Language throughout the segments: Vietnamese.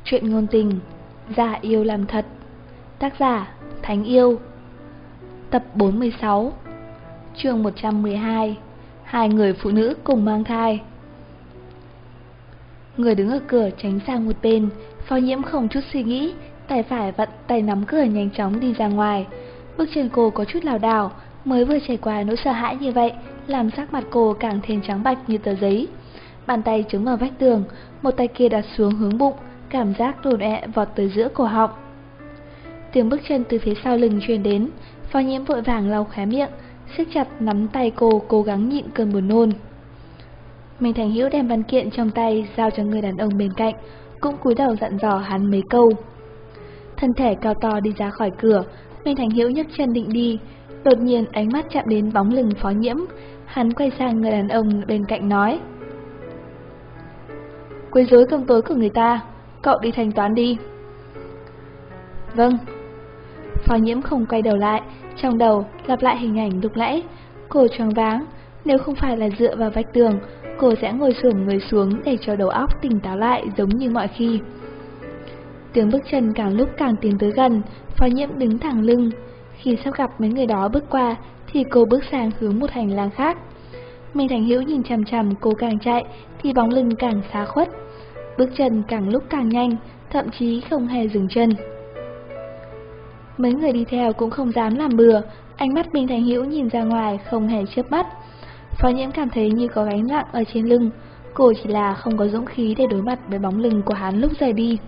Chuyện ngôn tình, giả yêu làm thật. Tác giả Thánh Yêu. Tập 46. Chương 112. Hai người phụ nữ cùng mang thai. Người đứng ở cửa tránh sang một bên. Phó Nhiễm không chút suy nghĩ, tay phải vặn tay nắm cửa nhanh chóng đi ra ngoài. Bước chân cô có chút lảo đảo, mới vừa trải qua nỗi sợ hãi như vậy làm sắc mặt cô càng thêm trắng bạch như tờ giấy. Bàn tay chống vào vách tường, một tay kia đặt xuống hướng bụng, cảm giác đổ ẹ vọt tới giữa cổ họng. Tiếng bước chân từ phía sau lưng truyền đến, Phó Nhiễm vội vàng lau khóe miệng, siết chặt nắm tay cô, cố gắng nhịn cơn buồn nôn. Minh Thành Hữu đem văn kiện trong tay giao cho người đàn ông bên cạnh, cũng cúi đầu dặn dò hắn mấy câu. Thân thể cao to đi ra khỏi cửa, Minh Thành Hữu nhấc chân định đi, đột nhiên ánh mắt chạm đến bóng lưng Phó Nhiễm, hắn quay sang người đàn ông bên cạnh nói: "Quấy rối cơm tối của người ta, cậu đi thanh toán đi." "Vâng." Phó Nhiễm không quay đầu lại, trong đầu lặp lại hình ảnh lúc nãy. Cô choáng váng, nếu không phải là dựa vào vách tường, cô sẽ ngồi xổm người xuống để cho đầu óc tỉnh táo lại giống như mọi khi. Tiếng bước chân càng lúc càng tiến tới gần, Phó Nhiễm đứng thẳng lưng. Khi sắp gặp mấy người đó bước qua, thì cô bước sang hướng một hành lang khác. Minh Thành Hữu nhìn chằm chằm cô, càng chạy thì bóng lưng càng xa khuất, bước chân càng lúc càng nhanh, thậm chí không hề dừng chân. Mấy người đi theo cũng không dám làm bừa, ánh mắt Minh Thành Hữu nhìn ra ngoài không hề chớp mắt. Phó Nhiễm cảm thấy như có gánh nặng ở trên lưng, cô chỉ là không có dũng khí để đối mặt với bóng lưng của hắn lúc rời đi.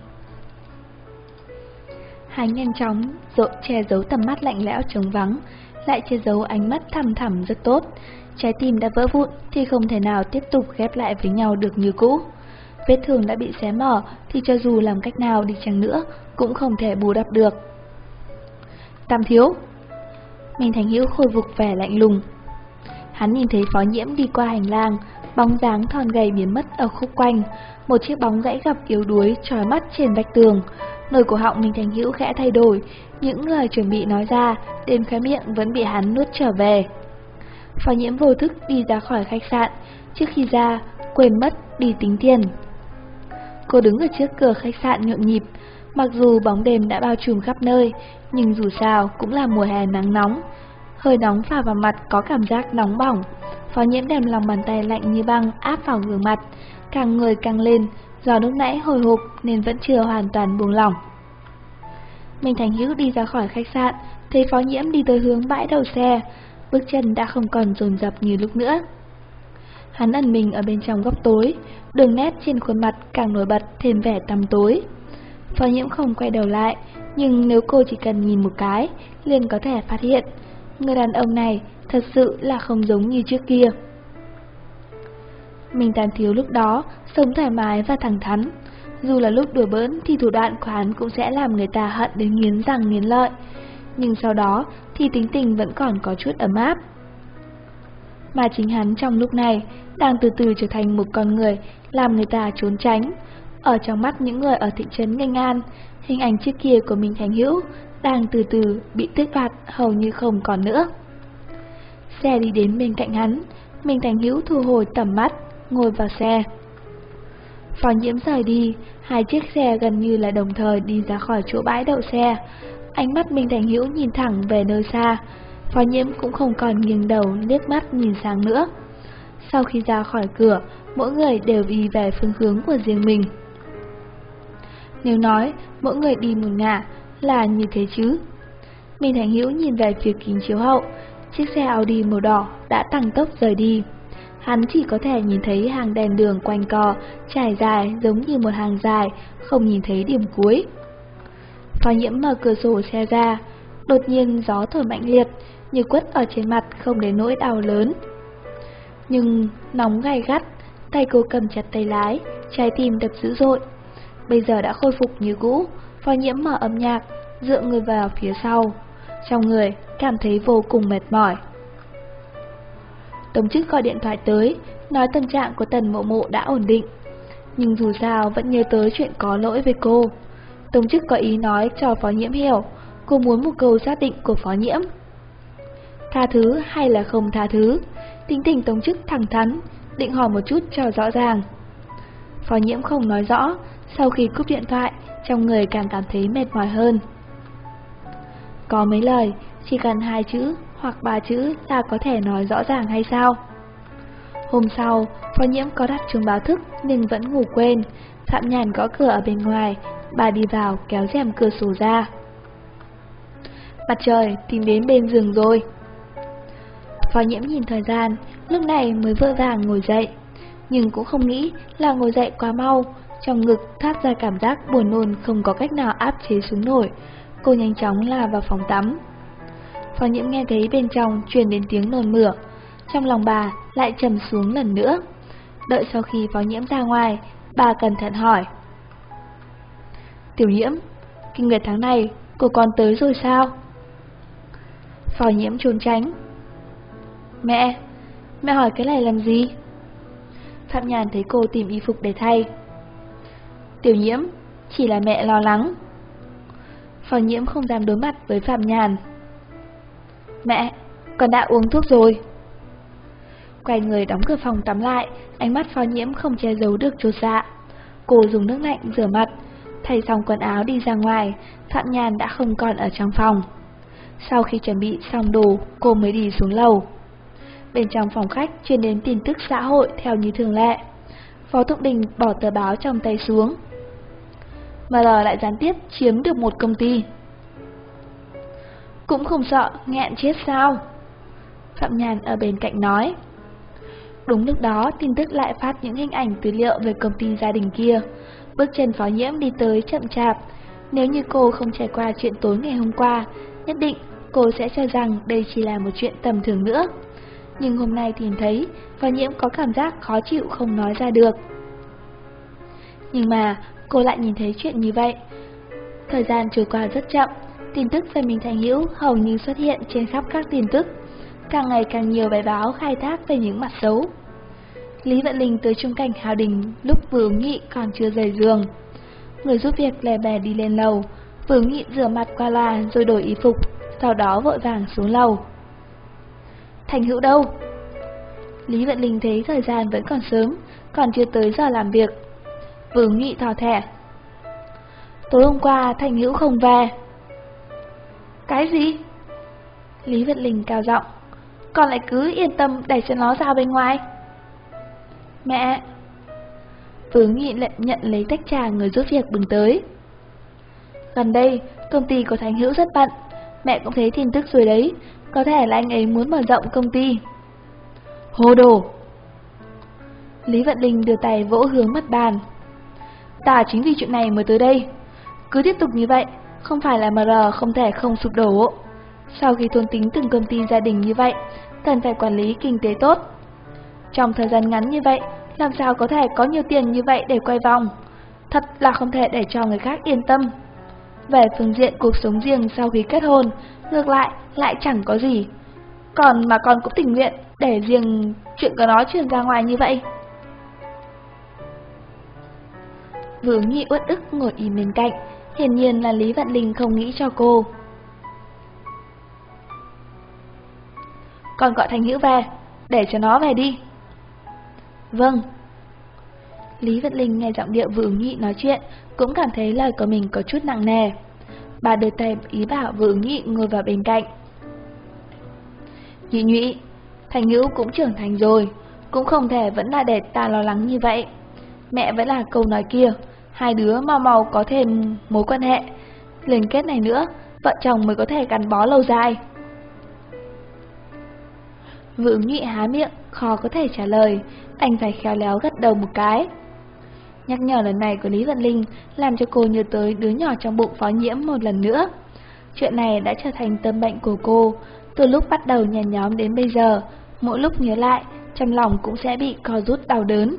Hắn nhanh chóng che giấu tầm mắt lạnh lẽo trống vắng, lại che giấu ánh mắt thẳm thẳm rất tốt. Trái tim đã vỡ vụn thì không thể nào tiếp tục ghép lại với nhau được như cũ. Vết thương đã bị xé mở thì cho dù làm cách nào đi chăng nữa cũng không thể bù đắp được. "Tam thiếu." Minh Thành Hữu khôi phục vẻ lạnh lùng. Hắn nhìn thấy Phó Nhiễm đi qua hành lang, bóng dáng thon gầy biến mất ở khúc quanh, một chiếc bóng gãy gập yếu đuối chói mắt trên vách tường. Nơi cổ họng Minh Thành Hữu khẽ thay đổi, những lời chuẩn bị nói ra đến khóe miệng vẫn bị hắn nuốt trở về. Phó Nhiễm vô thức đi ra khỏi khách sạn, trước khi ra quên mất đi tính tiền. Cô đứng ở trước cửa khách sạn nhộn nhịp, mặc dù bóng đêm đã bao trùm khắp nơi, nhưng dù sao cũng là mùa hè nắng nóng. Hơi nóng phả vào mặt có cảm giác nóng bỏng. Phó Nhiễm đem lòng bàn tay lạnh như băng áp vào gương mặt, càng người càng lên, do lúc nãy hồi hộp nên vẫn chưa hoàn toàn buông lỏng. Minh Thành Hữu đi ra khỏi khách sạn, thấy Phó Nhiễm đi tới hướng bãi đậu xe, bước chân đã không còn dồn dập như lúc nữa. Hắn ẩn mình ở bên trong góc tối, đường nét trên khuôn mặt càng nổi bật thêm vẻ tăm tối. Phó Nhiễm không quay đầu lại, nhưng nếu cô chỉ cần nhìn một cái, liền có thể phát hiện người đàn ông này thật sự là không giống như trước kia. Minh Tam thiếu lúc đó sống thoải mái và thẳng thắn, dù là lúc đùa bỡn thì thủ đoạn của hắn cũng sẽ làm người ta hận đến nghiến răng nghiến lợi, nhưng sau đó thì tính tình vẫn còn có chút ấm áp. Mà chính hắn trong lúc này đang từ từ trở thành một con người làm người ta trốn tránh. Ở trong mắt những người ở thị trấn Nghênh An, hình ảnh trước kia của Minh Thành Hữu đang từ từ bị tước đoạt hầu như không còn nữa. Xe đi đến bên cạnh hắn, Minh Thành Hữu thu hồi tầm mắt, ngồi vào xe. Phó Nhiễm rời đi, hai chiếc xe gần như là đồng thời đi ra khỏi chỗ bãi đậu xe. Ánh mắt Minh Thành Hữu nhìn thẳng về nơi xa, Phó Nhiễm cũng không còn nghiêng đầu liếc mắt nhìn sang nữa. Sau khi ra khỏi cửa, mỗi người đều đi về phương hướng của riêng mình. Nếu nói mỗi người đi một ngả là như thế chứ. Minh Thành Hữu nhìn về phía kính chiếu hậu, chiếc xe Audi màu đỏ đã tăng tốc rời đi. Hắn chỉ có thể nhìn thấy hàng đèn đường quanh co, trải dài giống như một hàng dài, không nhìn thấy điểm cuối. Phó Nhiễm mở cửa sổ xe ra, đột nhiên gió thổi mạnh liệt, như quất ở trên mặt không đến nỗi đau lớn. Nhưng nóng gay gắt, tay cô cầm chặt tay lái, trái tim đập dữ dội. Bây giờ đã khôi phục như cũ, Phó Nhiễm mở âm nhạc, dựa người vào phía sau. Trong người cảm thấy vô cùng mệt mỏi. Tống Chức gọi điện thoại tới, nói tâm trạng của Tần Mộ Mộ đã ổn định, nhưng dù sao vẫn nhớ tới chuyện có lỗi với cô. Tống Chức có ý nói cho Phó Nhiễm hiểu, cô muốn một câu xác định của Phó Nhiễm. Tha thứ hay là không tha thứ? Tính tình Tống Chức thẳng thắn, định hỏi một chút cho rõ ràng. Phó Nhiễm không nói rõ, Sau khi cúp điện thoại, trong người càng cảm thấy mệt mỏi hơn. Có mấy lời, chỉ cần 2 chữ hoặc 3 chữ là có thể nói rõ ràng hay sao? Hôm sau, Phó Nhiễm có đặt chuông báo thức nhưng vẫn ngủ quên. Phạm Nhàn gõ cửa ở bên ngoài, bà đi vào kéo rèm cửa sổ ra. Mặt trời tìm đến bên giường rồi. Phó Nhiễm nhìn thời gian, lúc này mới vội vàng ngồi dậy, nhưng cũng không nghĩ là ngồi dậy quá mau, trong ngực thoát ra cảm giác buồn nôn không có cách nào áp chế xuống nổi. Cô nhanh chóng lao vào phòng tắm. Phó Nhiễm nghe thấy bên trong truyền đến tiếng nôn mửa, trong lòng bà lại trầm xuống lần nữa. Đợi sau khi Phó Nhiễm ra ngoài, bà cẩn thận hỏi: Tiểu Nhiễm, kinh nguyệt tháng này cô còn tới rồi sao? Phó Nhiễm trốn tránh: Mẹ hỏi cái này làm gì? Phạm Nhàn thấy cô tìm y phục để thay: Tiểu Nhiễm, chỉ là mẹ lo lắng. Phó Nhiễm không dám đối mặt với Phạm Nhàn: Mẹ, con đã uống thuốc rồi. Quay người đóng cửa phòng tắm lại, ánh mắt Phó Nhiễm không che giấu được chột dạ. Cô dùng nước lạnh rửa mặt, thay xong quần áo đi ra ngoài. Phạm Nhàn đã không còn ở trong phòng. Sau khi chuẩn bị xong đồ, cô mới đi xuống lầu. Bên trong phòng khách truyền đến tin tức xã hội theo như thường lệ. Phó Thục Đình bỏ tờ báo trong tay xuống. MR lại gián tiếp chiếm được một công ty. Cũng không sợ nghẹn chết sao? Phạm Nhàn ở bên cạnh nói. Đúng lúc đó, tin tức lại phát những hình ảnh tư liệu về công ty gia đình kia. Bước chân Phó Nhiễm đi tới chậm chạp. Nếu như cô không trải qua chuyện tối ngày hôm qua, nhất định cô sẽ cho rằng đây chỉ là một chuyện tầm thường nữa. Nhưng hôm nay thì thấy, Phó Nhiễm có cảm giác khó chịu không nói ra được. Nhưng mà, cô lại nhìn thấy chuyện như vậy. Thời gian trôi qua rất chậm, tin tức về Minh Thành Hữu hầu như xuất hiện trên khắp các tin tức. Càng ngày càng nhiều bài báo khai thác về những mặt xấu. Lý Vận Linh tới trung cảnh Hào Đình lúc Vừa Ứng Nghị còn chưa rời giường. Người giúp việc lè bè đi lên lầu, Vừa Ứng Nghị rửa mặt qua loa rồi đổi y phục, sau đó vội vàng xuống lầu. Thành Hữu đâu? Lý Vận Linh thấy thời gian vẫn còn sớm, còn chưa tới giờ làm việc. Vừa Ứng Nghị thò thẻ. Tối hôm qua Thành Hữu không về. Cái gì? Lý Vận Linh cao giọng. Con lại cứ yên tâm để cho nó ra bên ngoài. Mẹ! Vừa Ứng Nghị lại nhận lấy tách trà người giúp việc bưng tới. Gần đây, công ty của Thành Hữu rất bận. Mẹ cũng thấy tin tức rồi đấy. Có thể là anh ấy muốn mở rộng công ty. Hồ đồ! Lý Vận Linh đưa tay vỗ hướng mặt bàn. Ta chính vì chuyện này mới tới đây. Cứ tiếp tục như vậy, không phải là MR không thể không sụp đổ. Sau khi thôn tính từng công ty gia đình như vậy, cần phải quản lý kinh tế tốt. Trong thời gian ngắn như vậy, làm sao có thể có nhiều tiền như vậy để quay vòng? Thật là không thể để cho người khác yên tâm. Về phương diện cuộc sống riêng sau khi kết hôn, ngược lại chẳng có gì. Còn mà con cũng tình nguyện để riêng chuyện của nó truyền ra ngoài như vậy. Vừa Ứng Nghị uất ức ngồi im bên cạnh, hiển nhiên là Lý Vận Linh không nghĩ cho cô. Con gọi Thành Hữu về, để cho nó về đi. Vâng. Lý Vận Linh nghe giọng điệu Vừa Ứng Nghị nói chuyện, cũng cảm thấy lời của mình có chút nặng nề. Bà đưa tay ý bảo Vừa Ứng Nghị ngồi vào bên cạnh. Nhị Nhụy, Thành Hữu cũng trưởng thành rồi, cũng không thể vẫn là để ta lo lắng như vậy. Mẹ vẫn là câu nói kia, hai đứa mau có thêm mối quan hệ liên kết này nữa, vợ chồng mới có thể gắn bó lâu dài. Vừa Ứng Nghị há miệng, khó có thể trả lời, anh phải khéo léo gật đầu một cái. Nhắc nhở lần này của Lý Vận Linh làm cho cô nhớ tới đứa nhỏ trong bụng Phó Nhiễm một lần nữa. Chuyện này đã trở thành tâm bệnh của cô, từ lúc bắt đầu nhàn nhóm đến bây giờ, mỗi lúc nhớ lại, trong lòng cũng sẽ bị co rút đau đớn.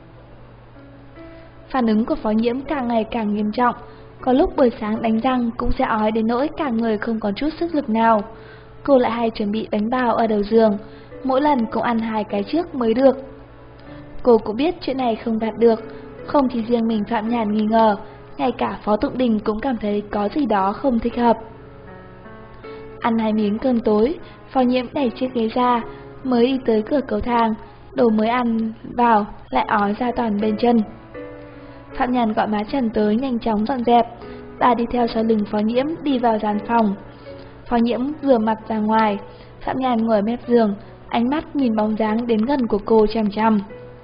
Phản ứng của Phó Nhiễm càng ngày càng nghiêm trọng, có lúc buổi sáng đánh răng cũng sẽ ói đến nỗi cả người không còn chút sức lực nào. Cô lại hay chuẩn bị bánh bao ở đầu giường, mỗi lần cũng ăn 2 cái trước mới được. Cô cũng biết chuyện này không đạt được, không chỉ riêng mình Phạm Nhàn nghi ngờ, ngay cả Phó Tụng Đình cũng cảm thấy có gì đó không thích hợp. Ăn 2 miếng cơm tối, Phó Nhiễm đẩy chiếc ghế ra, mới đi tới cửa cầu thang, đồ mới ăn vào lại ói ra toàn bên chân. Phạm Nhàn gọi má Trần tới nhanh chóng dọn dẹp. Bà đi theo sau lưng Phó Nhiễm đi vào gian phòng. Phó Nhiễm rửa mặt ra ngoài. Phạm Nhàn ngồi mép giường, ánh mắt nhìn bóng dáng đến gần của cô chằm chằm.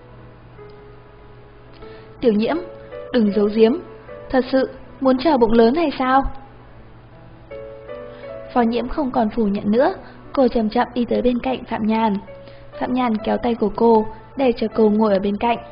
Tiểu Nhiễm, đừng giấu giếm, thật sự muốn chờ bụng lớn hay sao? Phó Nhiễm không còn phủ nhận nữa, cô chậm chậm đi tới bên cạnh Phạm Nhàn. Phạm Nhàn kéo tay của cô, để cho cô ngồi ở bên cạnh.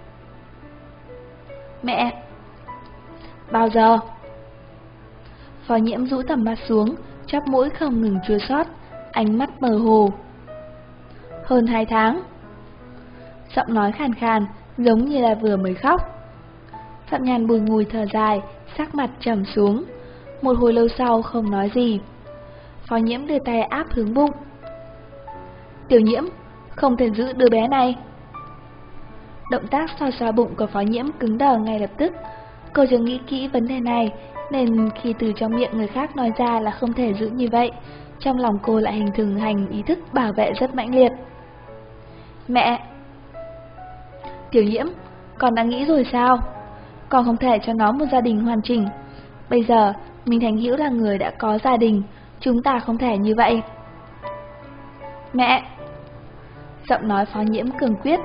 Mẹ! Bao giờ? Phó Nhiễm rũ tầm mắt xuống, chóp mũi không ngừng chua xót, ánh mắt mờ hồ. Hơn 2 tháng. Giọng nói khàn khàn, giống như là vừa mới khóc. Phạm Nhàn bùi ngùi thở dài, sắc mặt trầm xuống. Một hồi lâu sau không nói gì. Phó Nhiễm đưa tay áp hướng bụng. Tiểu Nhiễm, không thể giữ đứa bé này. Động tác xoa xoa bụng của Phó Nhiễm cứng đờ ngay lập tức. Cô chưa nghĩ kỹ vấn đề này, nên khi từ trong miệng người khác nói ra là không thể giữ như vậy, trong lòng cô lại hình thành ý thức bảo vệ rất mãnh liệt. Mẹ! Tiểu Nhiễm, con đã nghĩ rồi sao? Con không thể cho nó một gia đình hoàn chỉnh. Bây giờ, Minh Thành Hữu là người đã có gia đình, chúng ta không thể như vậy. Mẹ! Giọng nói Phó Nhiễm cường quyết.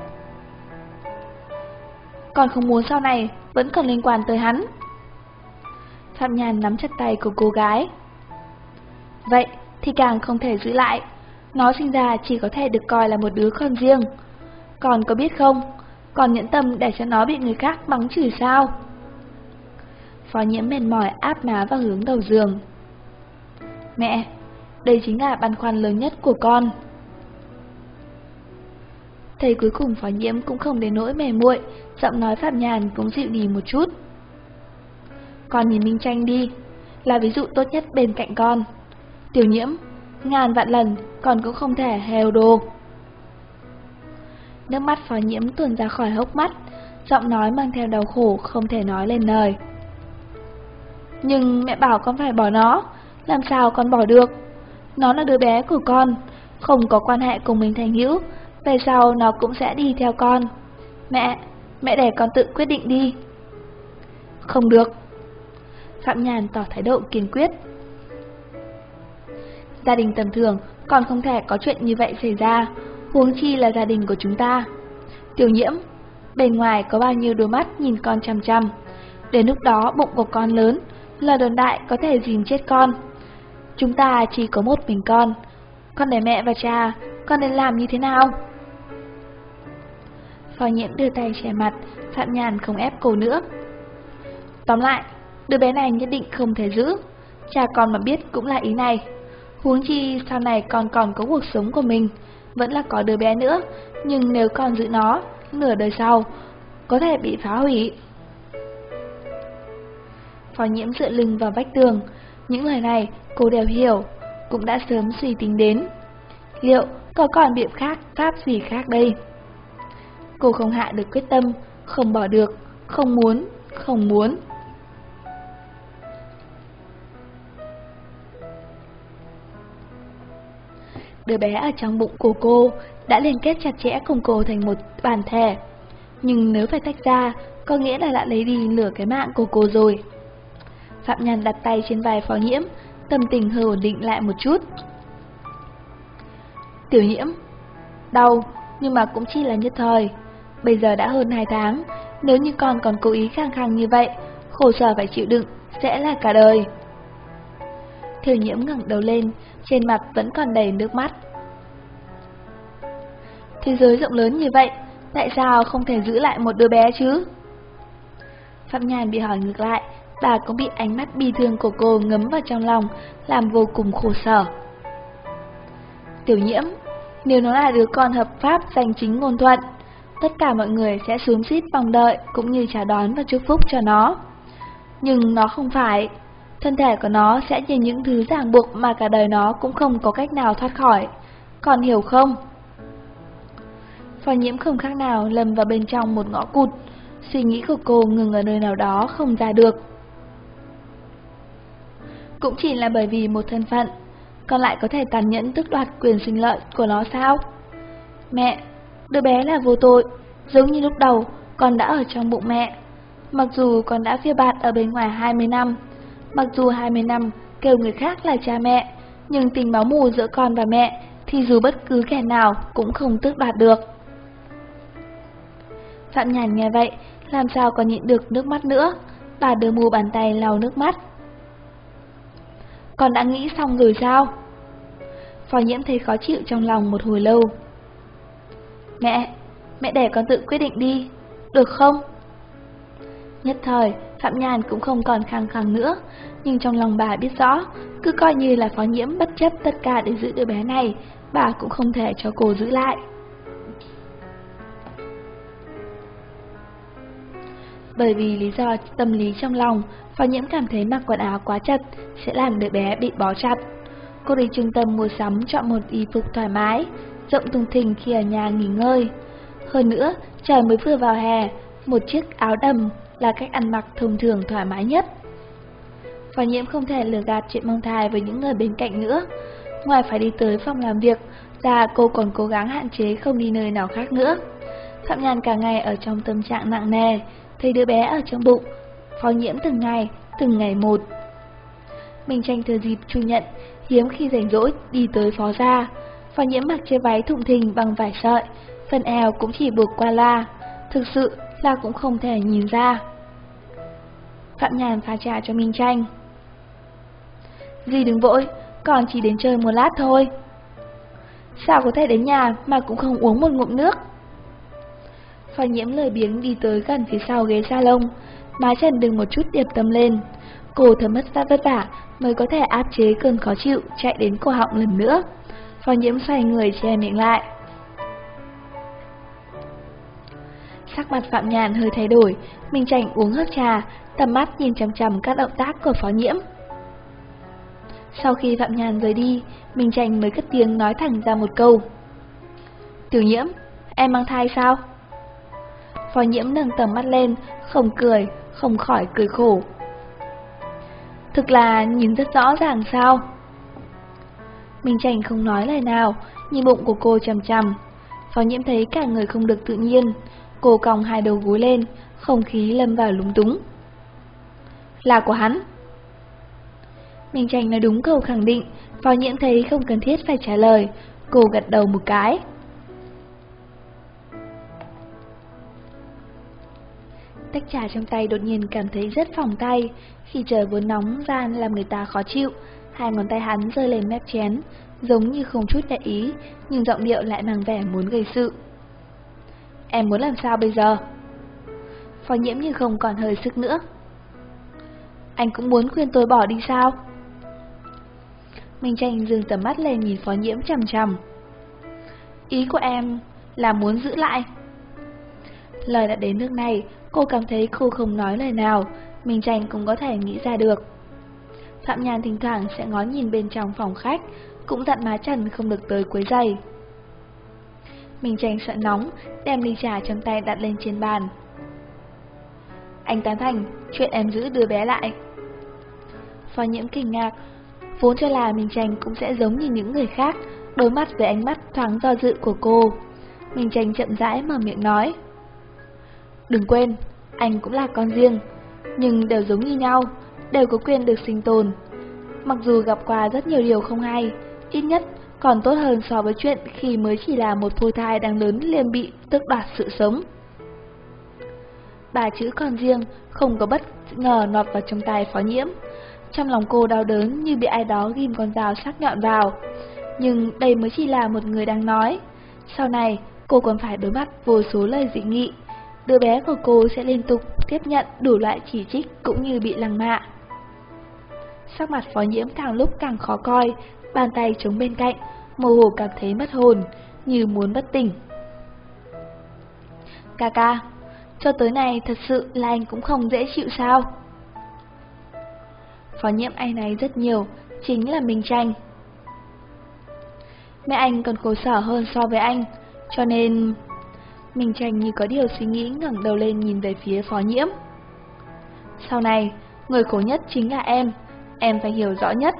Con không muốn sau này vẫn còn liên quan tới hắn. Phạm Nhàn nắm chặt tay của cô gái. Vậy thì càng không thể giữ lại. Nó sinh ra chỉ có thể được coi là một đứa con riêng. Con có biết không, còn nhẫn tâm để cho nó bị người khác mắng chửi sao? Phó Nhiễm mệt mỏi áp má vào hướng đầu giường. Mẹ, đây chính là băn khoăn lớn nhất của con. Thấy cuối cùng Phó Nhiễm cũng không đến nỗi mềm muội, giọng nói Phạm Nhàn cũng dịu đi một chút. Con nhìn Minh Tranh đi, là ví dụ tốt nhất bên cạnh con. Tiểu Nhiễm, ngàn vạn lần con cũng không thể hèo đồ. Nước mắt Phó Nhiễm tuôn ra khỏi hốc mắt, giọng nói mang theo đau khổ không thể nói lên lời. Nhưng mẹ bảo con phải bỏ nó, làm sao con bỏ được? Nó là đứa bé của con, không có quan hệ cùng Minh Thành Hữu, về sau nó cũng sẽ đi theo con. Mẹ để con tự quyết định đi. Không được. Phạm Nhàn tỏ thái độ kiên quyết. Gia đình tầm thường còn không thể có chuyện như vậy xảy ra, huống chi là gia đình của chúng ta. Tiểu Nhiễm, bên ngoài có bao nhiêu đôi mắt nhìn con chằm chằm. Đến lúc đó bụng của con lớn, lời đồn đại có thể dìm chết con. Chúng ta chỉ có một mình con để mẹ và cha, con nên làm như thế nào? Phó Nhiễm đưa tay che mặt, Phạm Nhàn không ép cô nữa. Tóm lại, đứa bé này nhất định không thể giữ. Cha con mà biết cũng là ý này. Huống chi sau này con còn có cuộc sống của mình, vẫn là có đứa bé nữa, nhưng nếu con giữ nó, nửa đời sau có thể bị phá hủy. Phó Nhiễm dựa lưng vào vách tường, những lời này cô đều hiểu, cũng đã sớm suy tính đến. Liệu có còn biện pháp gì khác đây? Cô không hạ được quyết tâm, không bỏ được, không muốn. Đứa bé ở trong bụng của cô đã liên kết chặt chẽ cùng cô thành một bản thể. Nhưng nếu phải tách ra, có nghĩa là đã lấy đi nửa cái mạng của cô rồi. Phạm Nhàn đặt tay trên vai Phó Nhiễm, tâm tình hơi ổn định lại một chút. Tiểu Nhiễm, đau, nhưng mà cũng chỉ là nhất thời. Bây giờ đã hơn 2 tháng, nếu như con còn cố ý khăng khăng như vậy, khổ sở phải chịu đựng, sẽ là cả đời. Tiểu Nhiễm ngẩng đầu lên, trên mặt vẫn còn đầy nước mắt. Thế giới rộng lớn như vậy, tại sao không thể giữ lại một đứa bé chứ? Phạm Nhàn bị hỏi ngược lại, bà cũng bị ánh mắt bi thương của cô ngấm vào trong lòng, làm vô cùng khổ sở. Tiểu Nhiễm, nếu nó là đứa con hợp pháp danh chính ngôn thuận, tất cả mọi người sẽ xúm xít mong đợi cũng như chào đón và chúc phúc cho nó. Nhưng nó không phải, thân thể của nó sẽ như những thứ ràng buộc mà cả đời nó cũng không có cách nào thoát khỏi. Con hiểu không? Phó Nhiễm không khác nào lầm vào bên trong một ngõ cụt, suy nghĩ của cô ngừng ở nơi nào đó không ra được. Cũng chỉ là bởi vì một thân phận, con lại có thể tàn nhẫn tước đoạt quyền sinh lợi của nó sao? Mẹ, đứa bé là vô tội, giống như lúc đầu con đã ở trong bụng mẹ. Mặc dù con đã phiêu bạt ở bên ngoài 20 năm, mặc dù 20 năm kêu người khác là cha mẹ, nhưng tình máu mù giữa con và mẹ thì dù bất cứ kẻ nào cũng không tước đoạt được. Phạm Nhàn nghe vậy, làm sao còn nhịn được nước mắt nữa, bà đưa mu bàn tay lau nước mắt. Con đã nghĩ xong rồi sao? Phó Nhiễm thấy khó chịu trong lòng một hồi lâu. Mẹ để con tự quyết định đi, được không? Nhất thời, Phạm Nhàn cũng không còn khăng khăng nữa, nhưng trong lòng bà biết rõ, cứ coi như là Phó Nhiễm bất chấp tất cả để giữ đứa bé này, bà cũng không thể cho cô giữ lại. Bởi vì lý do tâm lý trong lòng, Phó Nhiễm cảm thấy mặc quần áo quá chật sẽ làm đứa bé bị bó chặt. Cô đi trung tâm mua sắm chọn một y phục thoải mái, rộng thùng thình khi ở nhà nghỉ ngơi. Hơn nữa, trời mới vừa vào hè, một chiếc áo đầm là cách ăn mặc thông thường thoải mái nhất. Phó Nhiễm không thể lừa gạt chuyện mang thai với những người bên cạnh nữa. Ngoài phải đi tới phòng làm việc ra, cô còn cố gắng hạn chế không đi nơi nào khác nữa. Phạm Nhàn cả ngày ở trong tâm trạng nặng nề, thấy đứa bé ở trong bụng. Phó Nhiễm từng ngày một. Minh Tranh thừa dịp Chủ nhật, hiếm khi rảnh rỗi đi tới Phó gia. Phó Nhiễm mặc chiếc váy thụng thình bằng vải sợi, phần eo cũng chỉ buộc qua la, thực sự là cũng không thể nhìn ra. Phạm Nhàn pha trà cho Minh Tranh. Dì đừng vội, còn chỉ đến chơi một lát thôi. Sao có thể đến nhà mà cũng không uống một ngụm nước? Phó Nhiễm lười biếng đi tới gần phía sau ghế salon, má chân đừng một chút điệp tâm lên. Cô thấm mất vất vả mới có thể áp chế cơn khó chịu chạy đến cổ họng lần nữa. Phó Nhiễm xoay người che miệng lại. Sắc mặt Phạm Nhàn hơi thay đổi, Minh Tranh uống hớp trà, tầm mắt nhìn chằm chằm các động tác của Phó Nhiễm. Sau khi Phạm Nhàn rời đi, Minh Tranh mới cất tiếng nói thẳng ra một câu. Tiểu Nhiễm, em mang thai sao? Phó Nhiễm nâng tầm mắt lên, không khỏi cười khổ. Thực là nhìn rất rõ ràng sao? Minh Tranh không nói lời nào, nhìn bụng của cô chằm chằm. Phó Nhiễm thấy cả người không được tự nhiên, cô còng hai đầu gối lên, không khí lâm vào lúng túng. Là của hắn. Minh Tranh nói đúng câu khẳng định, Phó Nhiễm thấy không cần thiết phải trả lời, cô gật đầu một cái. Tách trà trong tay đột nhiên cảm thấy rất phỏng tay, khi trời vốn nóng ra làm người ta khó chịu, hai ngón tay hắn rơi lên mép chén, giống như không chút để ý, nhưng giọng điệu lại mang vẻ muốn gây sự. Em muốn làm sao bây giờ? Phó Nhiễm như không còn hơi sức nữa. Anh cũng muốn khuyên tôi bỏ đi sao? Minh Tranh dừng tầm mắt lên nhìn Phó Nhiễm chằm chằm. Ý của em là muốn giữ lại. Lời đã đến nước này, cô cảm thấy cô không nói lời nào, Minh Tranh cũng có thể nghĩ ra được. Phạm Nhàn thỉnh thoảng sẽ ngó nhìn bên trong phòng khách, cũng dặn má Trần không được tới quấy rầy. Minh Tranh sợ nóng, đem ly trà trong tay đặt lên trên bàn. Anh tán thành chuyện em giữ đứa bé lại. Phó Nhiễm kinh ngạc, vốn cho là Minh Tranh cũng sẽ giống như những người khác, đối mặt với ánh mắt thoáng do dự của cô. Minh Tranh chậm rãi mở miệng nói. Đừng quên, anh cũng là con riêng, nhưng đều giống như nhau, đều có quyền được sinh tồn. Mặc dù gặp qua rất nhiều điều không hay, ít nhất còn tốt hơn so với chuyện khi mới chỉ là một phôi thai đang lớn liền bị tước đoạt sự sống. Ba chữ con riêng không có bất ngờ lọt vào trong tai Phó Nhiễm. Trong lòng cô đau đớn như bị ai đó ghim con dao sắc nhọn vào. Nhưng đây mới chỉ là một người đang nói. Sau này cô còn phải đối mặt vô số lời dị nghị. Đứa bé của cô sẽ liên tục tiếp nhận đủ loại chỉ trích cũng như bị lăng mạ. Sắc mặt Phó Nhiễm càng lúc càng khó coi, bàn tay chống bên cạnh, mơ hồ cảm thấy mất hồn, như muốn bất tỉnh. Ca, cho tới này thật sự là anh cũng không dễ chịu sao? Phó Nhiễm áy náy rất nhiều, chính là Minh Tranh. Mẹ anh còn khổ sở hơn so với anh, cho nên... Minh Tranh như có điều suy nghĩ ngẩng đầu lên nhìn về phía Phó Nhiễm. Sau này, người khổ nhất chính là em phải hiểu rõ nhất.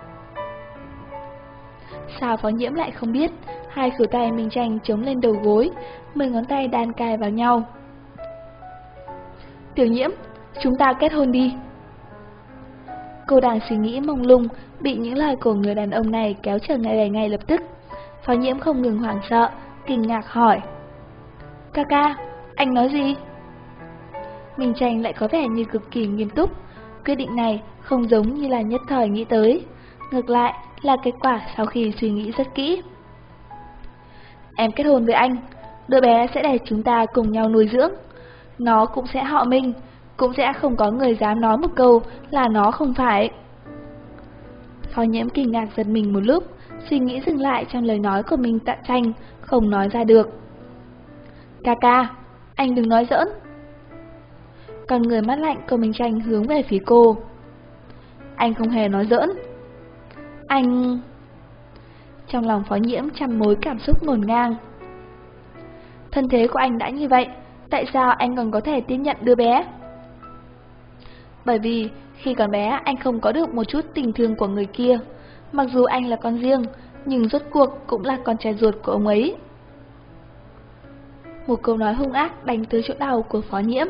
Sao Phó Nhiễm lại không biết, hai khuỷu tay Minh Tranh chống lên đầu gối, 10 ngón tay đan cài vào nhau. Tiểu Nhiễm, chúng ta kết hôn đi. Cô đang suy nghĩ mông lung, bị những lời của người đàn ông này kéo trở ngay lập tức. Phó Nhiễm không ngừng hoảng sợ, kinh ngạc hỏi. Ca ca, anh nói gì? Minh Tranh lại có vẻ như cực kỳ nghiêm túc. Quyết định này không giống như là nhất thời nghĩ tới, ngược lại là kết quả sau khi suy nghĩ rất kỹ. Em kết hôn với anh, đứa bé sẽ để chúng ta cùng nhau nuôi dưỡng. Nó cũng sẽ họ Minh, cũng sẽ không có người dám nói một câu là nó không phải. Phó Nhiễm kinh ngạc giật mình một lúc, suy nghĩ dừng lại trong lời nói của Minh Tranh, không nói ra được. Ca ca, anh đừng nói giỡn. Còn người mắt lạnh của Minh Tranh hướng về phía cô. Anh không hề nói giỡn. Anh... Trong lòng Phó Nhiễm trăm mối cảm xúc ngổn ngang. Thân thế của anh đã như vậy, tại sao anh còn có thể tiếp nhận đứa bé? Bởi vì khi còn bé anh không có được một chút tình thương của người kia. Mặc dù anh là con riêng, nhưng rốt cuộc cũng là con trai ruột của ông ấy. Một câu nói hung ác đánh tới chỗ đau của Phó Nhiễm.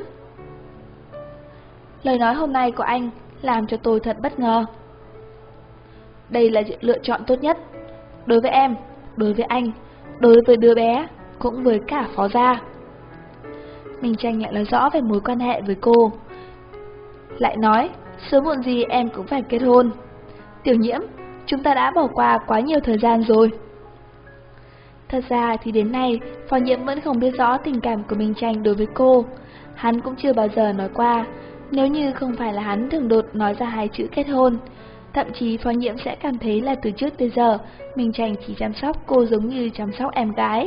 Lời nói hôm nay của anh làm cho tôi thật bất ngờ. Đây là lựa chọn tốt nhất. Đối với em, đối với anh, đối với đứa bé, cũng với cả Phó gia. Minh Tranh lại nói rõ về mối quan hệ với cô. Lại nói, sớm muộn gì em cũng phải kết hôn. Tiểu Nhiễm, chúng ta đã bỏ qua quá nhiều thời gian rồi. Thật ra thì đến nay, Phó Nhiễm vẫn không biết rõ tình cảm của Minh Tranh đối với cô. Hắn cũng chưa bao giờ nói qua, nếu như không phải là hắn thường đột nói ra hai chữ kết hôn. Thậm chí Phó Nhiễm sẽ cảm thấy là từ trước tới giờ, Minh Tranh chỉ chăm sóc cô giống như chăm sóc em gái.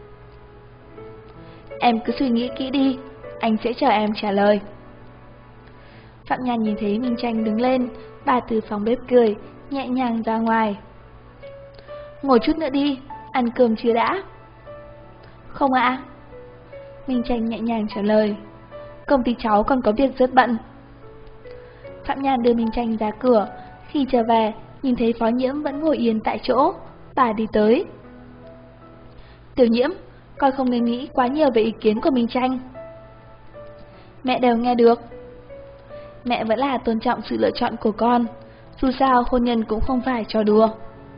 Em cứ suy nghĩ kỹ đi, anh sẽ chờ em trả lời. Phạm Nhan nhìn thấy Minh Tranh đứng lên, bà từ phòng bếp cười, nhẹ nhàng ra ngoài. Ngồi chút nữa đi, ăn cơm chưa đã? Không ạ. Minh Tranh nhẹ nhàng trả lời. Công ty cháu còn có việc rất bận. Phạm Nhan đưa Minh Tranh ra cửa, khi trở về, nhìn thấy Phó Nhiễm vẫn ngồi yên tại chỗ, bà đi tới. Tiểu Nhiễm, con không nên nghĩ quá nhiều về ý kiến của Minh Tranh. Mẹ đều nghe được. Mẹ vẫn là tôn trọng sự lựa chọn của con, dù sao hôn nhân cũng không phải trò đùa.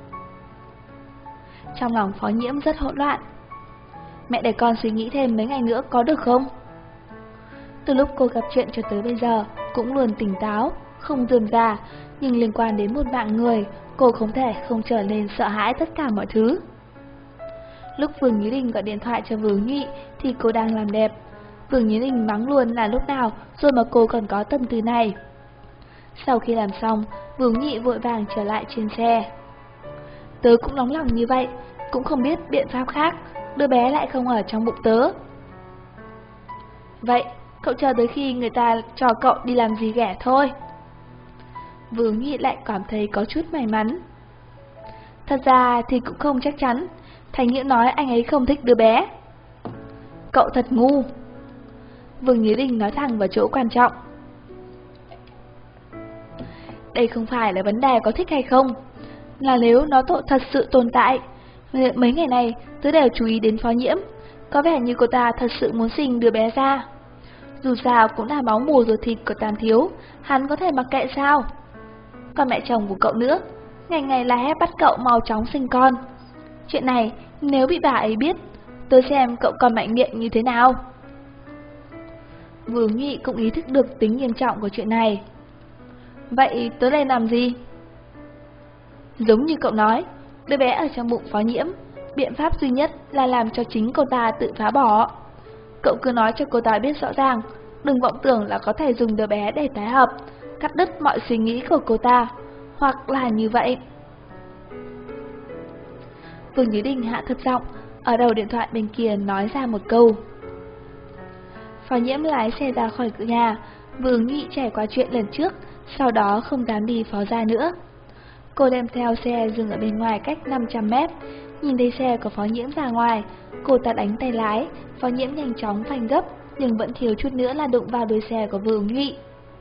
Trong lòng Phó Nhiễm rất hỗn loạn. Mẹ để con suy nghĩ thêm mấy ngày nữa có được không? Từ lúc cô gặp chuyện cho tới bây giờ, cũng luôn tỉnh táo, không rườm rà, nhưng liên quan đến một mạng người, cô không thể không trở nên sợ hãi tất cả mọi thứ. Lúc Vương Nhĩ Đình gọi điện thoại cho Vương Nhị thì cô đang làm đẹp. Vương Nhĩ Đình mắng luôn là lúc nào rồi mà cô còn có tâm tư này. Sau khi làm xong, Vương Nhị vội vàng trở lại trên xe. Tớ cũng nóng lòng như vậy, cũng không biết biện pháp khác, đứa bé lại không ở trong bụng tớ. Vậy, cậu chờ tới khi người ta cho cậu đi làm gì ghẻ thôi. Vương Nhị lại cảm thấy có chút may mắn. Thật ra thì cũng không chắc chắn. Thành Nghĩa nói anh ấy không thích đứa bé. Cậu thật ngu. Vương Nhĩ Đình nói thẳng vào chỗ quan trọng. Đây không phải là vấn đề có thích hay không, là nếu nó thật sự tồn tại. Mấy ngày này tớ đều chú ý đến Phó Nhiễm, có vẻ như cô ta thật sự muốn sinh đứa bé ra. Dù sao cũng là máu mù ruột thịt của Tam Thiếu, hắn có thể mặc kệ sao? Còn mẹ chồng của cậu nữa, ngày ngày la hét bắt cậu mau chóng sinh con. Chuyện này nếu bị bà ấy biết, tớ xem cậu còn mạnh miệng như thế nào. Vương Nhị cũng ý thức được tính nghiêm trọng của chuyện này. Vậy tớ nên làm gì? Giống như cậu nói, đứa bé ở trong bụng Phó Nhiễm, biện pháp duy nhất là làm cho chính cô ta tự phá bỏ. Cậu cứ nói cho cô ta biết rõ ràng, đừng vọng tưởng là có thể dùng đứa bé để tái hợp, cắt đứt mọi suy nghĩ của cô ta, hoặc là như vậy. Vương Nhĩ Đình hạ thấp giọng, ở đầu điện thoại bên kia nói ra một câu. Phó Nhiễm lái xe ra khỏi cửa nhà, Vương Nhị trải qua chuyện lần trước, sau đó không dám đi Phó gia nữa. Cô đem theo xe dừng ở bên ngoài cách 500 mét, nhìn thấy xe của Phó Nhiễm ra ngoài, cô ta đánh tay lái, Phó Nhiễm nhanh chóng phanh gấp, nhưng vẫn thiếu chút nữa là đụng vào đuôi xe của Vương Nhị.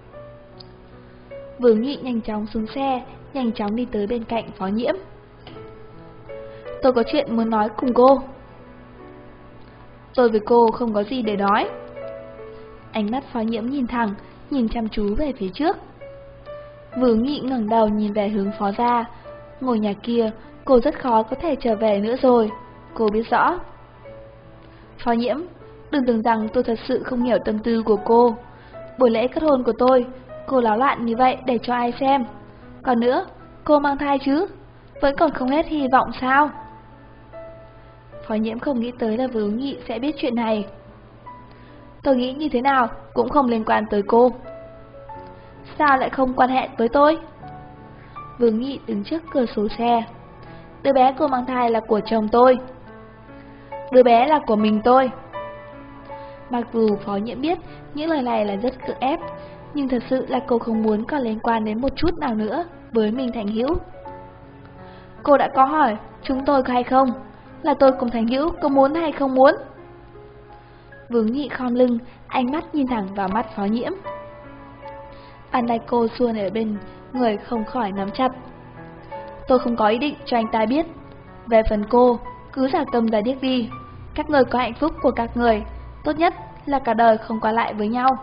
Vương Nhị nhanh chóng xuống xe, nhanh chóng đi tới bên cạnh Phó Nhiễm. Tôi có chuyện muốn nói cùng cô. Tôi với cô không có gì để nói. Ánh mắt Phó Nhiễm nhìn thẳng, nhìn chăm chú về phía trước. Vướng Nghị ngẩng đầu nhìn về hướng Phó gia. Ngôi nhà kia, cô rất khó có thể trở về nữa rồi, cô biết rõ. Phó Nhiễm, đừng tưởng rằng tôi thật sự không hiểu tâm tư của cô. Buổi lễ kết hôn của tôi, cô náo loạn như vậy để cho ai xem? Còn nữa, cô mang thai chứ? Vẫn còn không hết hy vọng sao? Phó Nhiễm không nghĩ tới là Vướng Nghị sẽ biết chuyện này. Tôi nghĩ như thế nào cũng không liên quan tới cô. Sao lại không quan hệ tới tôi? Vướng Nghị đứng trước cửa sổ xe. Đứa bé cô mang thai là của chồng tôi. Đứa bé là của mình tôi. Mặc dù Phó Nhiễm biết những lời này là rất cưỡng ép, nhưng thật sự là cô không muốn còn liên quan đến một chút nào nữa với Minh Thành Hữu. Cô đã có hỏi chúng tôi có hay không? Là tôi cùng Thành Hữu có muốn hay không muốn? Vướng Nghị khom lưng, ánh mắt nhìn thẳng vào mắt Phó Nhiễm. Bàn tay cô xuôn ở bên người không khỏi nắm chặt. Tôi không có ý định cho anh ta biết. Về phần cô, cứ giả tâm ra điếc đi. Các người có hạnh phúc của các người, tốt nhất là cả đời không qua lại với nhau.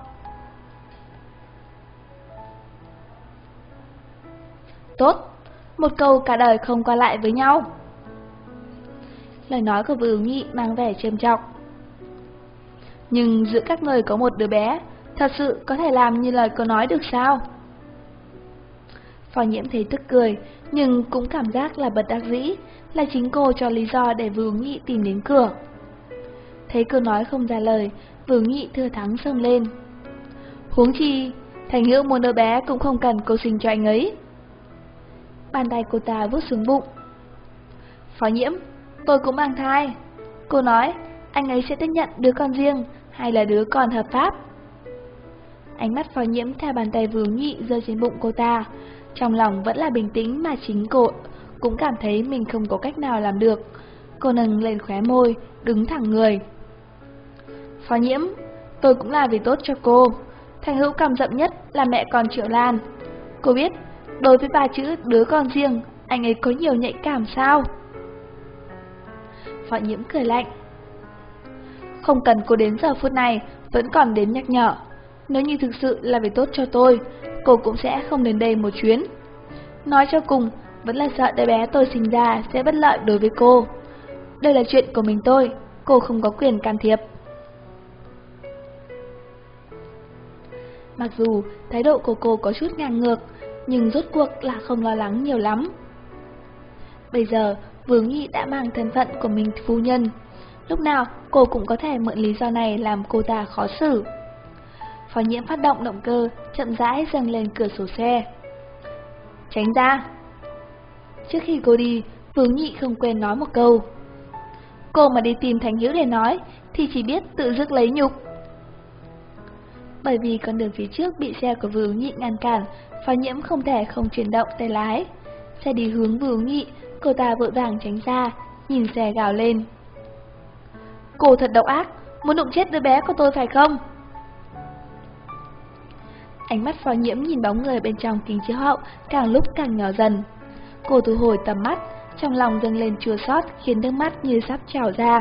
Tốt, một câu cả đời không qua lại với nhau. Lời nói của Vướng Nghị mang vẻ trầm trọng. Nhưng giữa các người có một đứa bé, thật sự có thể làm như lời cô nói được sao? Phó Nhiễm thấy tức cười, nhưng cũng cảm giác là bất đắc dĩ, là chính cô cho lý do để Vướng Nghị tìm đến cửa. Thấy cô nói không ra lời, Vướng Nghị thừa thắng xông lên. Huống chi, Thành Hữu muốn đứa bé cũng không cần cô sinh cho anh ấy. Bàn tay cô ta vuốt xuống bụng. Phó Nhiễm, tôi cũng mang thai. Cô nói, anh ấy sẽ tiếp nhận đứa con riêng hay là đứa con hợp pháp? Ánh mắt Phó Nhiễm theo bàn tay Vướng Nghị rơi trên bụng cô ta. Trong lòng vẫn là bình tĩnh mà chính cô cũng cảm thấy mình không có cách nào làm được. Cô nâng lên khóe môi, đứng thẳng người. Phó Nhiễm, tôi cũng là vì tốt cho cô. Thành Hữu căm giận nhất là mẹ con Triệu Lan. Cô biết, đối với ba chữ đứa con riêng, anh ấy có nhiều nhạy cảm sao? Phó Nhiễm cười lạnh. Không cần cô đến giờ phút này vẫn còn đến nhắc nhở. Nếu như thực sự là vì tốt cho tôi, cô cũng sẽ không đến đây một chuyến. Nói cho cùng, vẫn là sợ đứa bé tôi sinh ra sẽ bất lợi đối với cô. Đây là chuyện của mình tôi, cô không có quyền can thiệp. Mặc dù thái độ của cô có chút ngang ngược, nhưng rốt cuộc là không lo lắng nhiều lắm. Bây giờ, Vướng Nghị đã mang thân phận của mình phu nhân. Lúc nào cô cũng có thể mượn lý do này làm cô ta khó xử. Phó Nhiễm phát động động cơ, chậm rãi dâng lên cửa sổ xe. Tránh ra. Trước khi cô đi, Vướng Nghị không quên nói một câu. Cô mà đi tìm Thành Hữu để nói, thì chỉ biết tự dứt lấy nhục. Bởi vì con đường phía trước bị xe của Vướng Nghị ngăn cản, Phó Nhiễm không thể không chuyển động tay lái. Xe đi hướng Vướng Nghị, cô ta vội vàng tránh ra, nhìn xe gào lên. Cô thật độc ác, muốn đụng chết đứa bé của tôi phải không? Ánh mắt Phó Nhiễm nhìn bóng người bên trong kính chiếu hậu càng lúc càng nhỏ dần. Cô thu hồi tầm mắt, trong lòng dâng lên chua xót khiến nước mắt như sắp trào ra.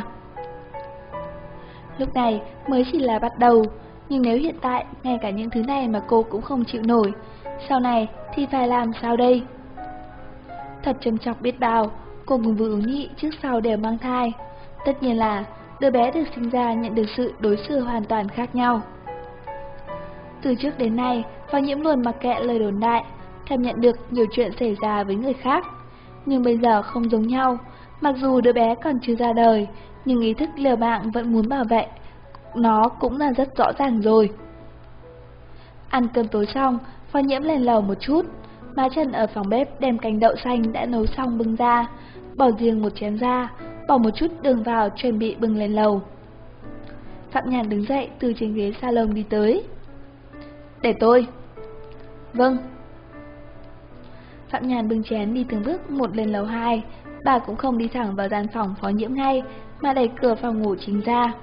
Lúc này mới chỉ là bắt đầu, nhưng nếu hiện tại ngay cả những thứ này mà cô cũng không chịu nổi, sau này thì phải làm sao đây? Thật trầm trọng biết bao, cô cùng Vướng Nghị trước sau đều mang thai. Tất nhiên là đứa bé được sinh ra nhận được sự đối xử hoàn toàn khác nhau. Từ trước đến nay, Phó Nhiễm luôn mặc kệ lời đồn đại, cảm nhận được nhiều chuyện xảy ra với người khác. Nhưng bây giờ không giống nhau, mặc dù đứa bé còn chưa ra đời, nhưng ý thức liều mạng vẫn muốn bảo vệ nó cũng là rất rõ ràng rồi. Ăn cơm tối xong, Phó Nhiễm lên lầu một chút. Má Trần ở phòng bếp đem canh đậu xanh đã nấu xong bưng ra, bỏ riêng một chén ra, bỏ một chút đường vào chuẩn bị bưng lên lầu. Phạm Nhàn đứng dậy từ trên ghế salon đi tới. Để tôi. Vâng. Phạm Nhàn bưng chén đi từng bước một lên lầu 2, bà cũng không đi thẳng vào gian phòng Phó Nhiễm ngay, mà đẩy cửa phòng ngủ chính ra.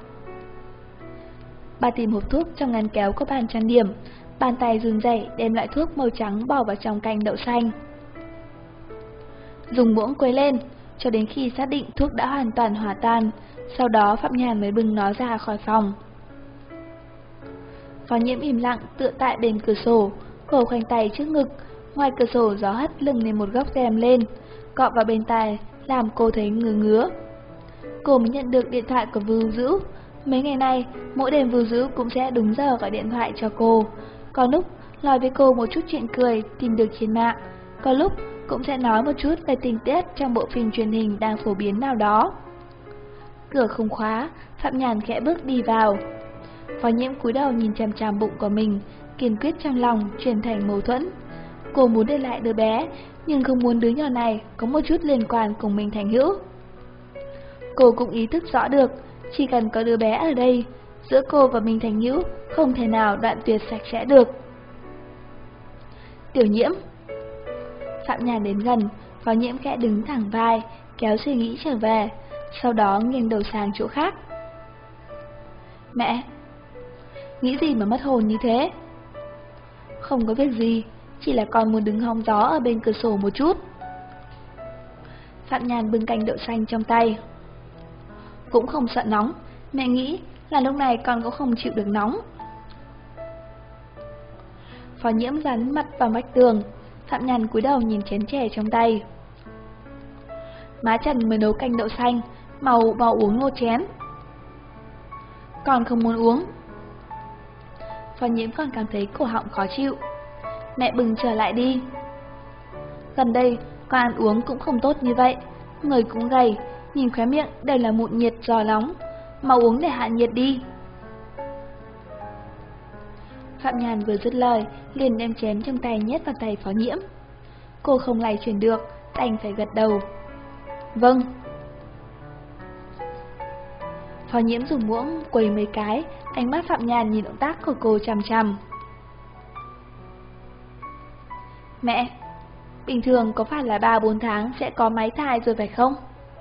Bà tìm hộp thuốc trong ngăn kéo của bàn trang điểm, bàn tay run rẩy đem loại thuốc màu trắng bỏ vào trong canh đậu xanh. Dùng muỗng quấy lên, cho đến khi xác định thuốc đã hoàn toàn hòa tan, sau đó Phạm Nhàn mới bưng nó ra khỏi phòng. Phó Nhiễm im lặng tựa tại bên cửa sổ, cổ khoanh tay trước ngực. Ngoài cửa sổ gió hất lưng lên một góc rèm lên, cọ vào bên tai làm cô thấy ngứa ngứa. Cô mới nhận được điện thoại của Vưu Dữ. Mấy ngày nay, mỗi đêm Vưu Dữ cũng sẽ đúng giờ gọi điện thoại cho cô. Có lúc nói với cô một chút chuyện cười tìm được trên mạng, có lúc cũng sẽ nói một chút về tình tiết trong bộ phim truyền hình đang phổ biến nào đó. Cửa không khóa, Phạm Nhàn khẽ bước đi vào. Phó Nhiễm cúi đầu nhìn chằm chằm bụng của mình, kiên quyết trong lòng chuyển thành mâu thuẫn. Cô muốn để lại đứa bé, nhưng không muốn đứa nhỏ này có một chút liên quan cùng mình Thành Hữu. Cô cũng ý thức rõ được, chỉ cần có đứa bé ở đây, giữa cô và Minh Thành Hữu không thể nào đoạn tuyệt sạch sẽ được. Tiểu Nhiễm. Phạm Nhàn đến gần, Phó Nhiễm khẽ đứng thẳng vai, kéo suy nghĩ trở về, sau đó nghiêng đầu sang chỗ khác. Mẹ, nghĩ gì mà mất hồn như thế? Không có việc gì, chỉ là con muốn đứng hóng gió ở bên cửa sổ một chút. Phạm Nhàn bưng canh đậu xanh trong tay. Cũng không sợ nóng, mẹ nghĩ là lúc này con cũng không chịu được nóng. Phó Nhiễm dán mặt vào vách tường, Phạm Nhàn cúi đầu nhìn chén chè trong tay. Má Trần mới nấu canh đậu xanh, mau uống một chén. Con không muốn uống. Phó Nhiễm còn cảm thấy cổ họng khó chịu. Mẹ bừng trở lại đi. Gần đây, con ăn uống cũng không tốt như vậy, người cũng gầy, nhìn khóe miệng đều là mụn nhiệt do nóng, mau uống để hạ nhiệt đi. Phạm Nhàn vừa dứt lời, liền đem chén trong tay nhét vào tay Phó Nhiễm. Cô không lay chuyển được, đành phải gật đầu. Vâng. Phó Nhiễm dùng muỗng quấy mấy cái, ánh mắt Phạm Nhàn nhìn động tác của cô chằm chằm. Mẹ, bình thường có phải là 3-4 tháng sẽ có máy thai rồi phải không?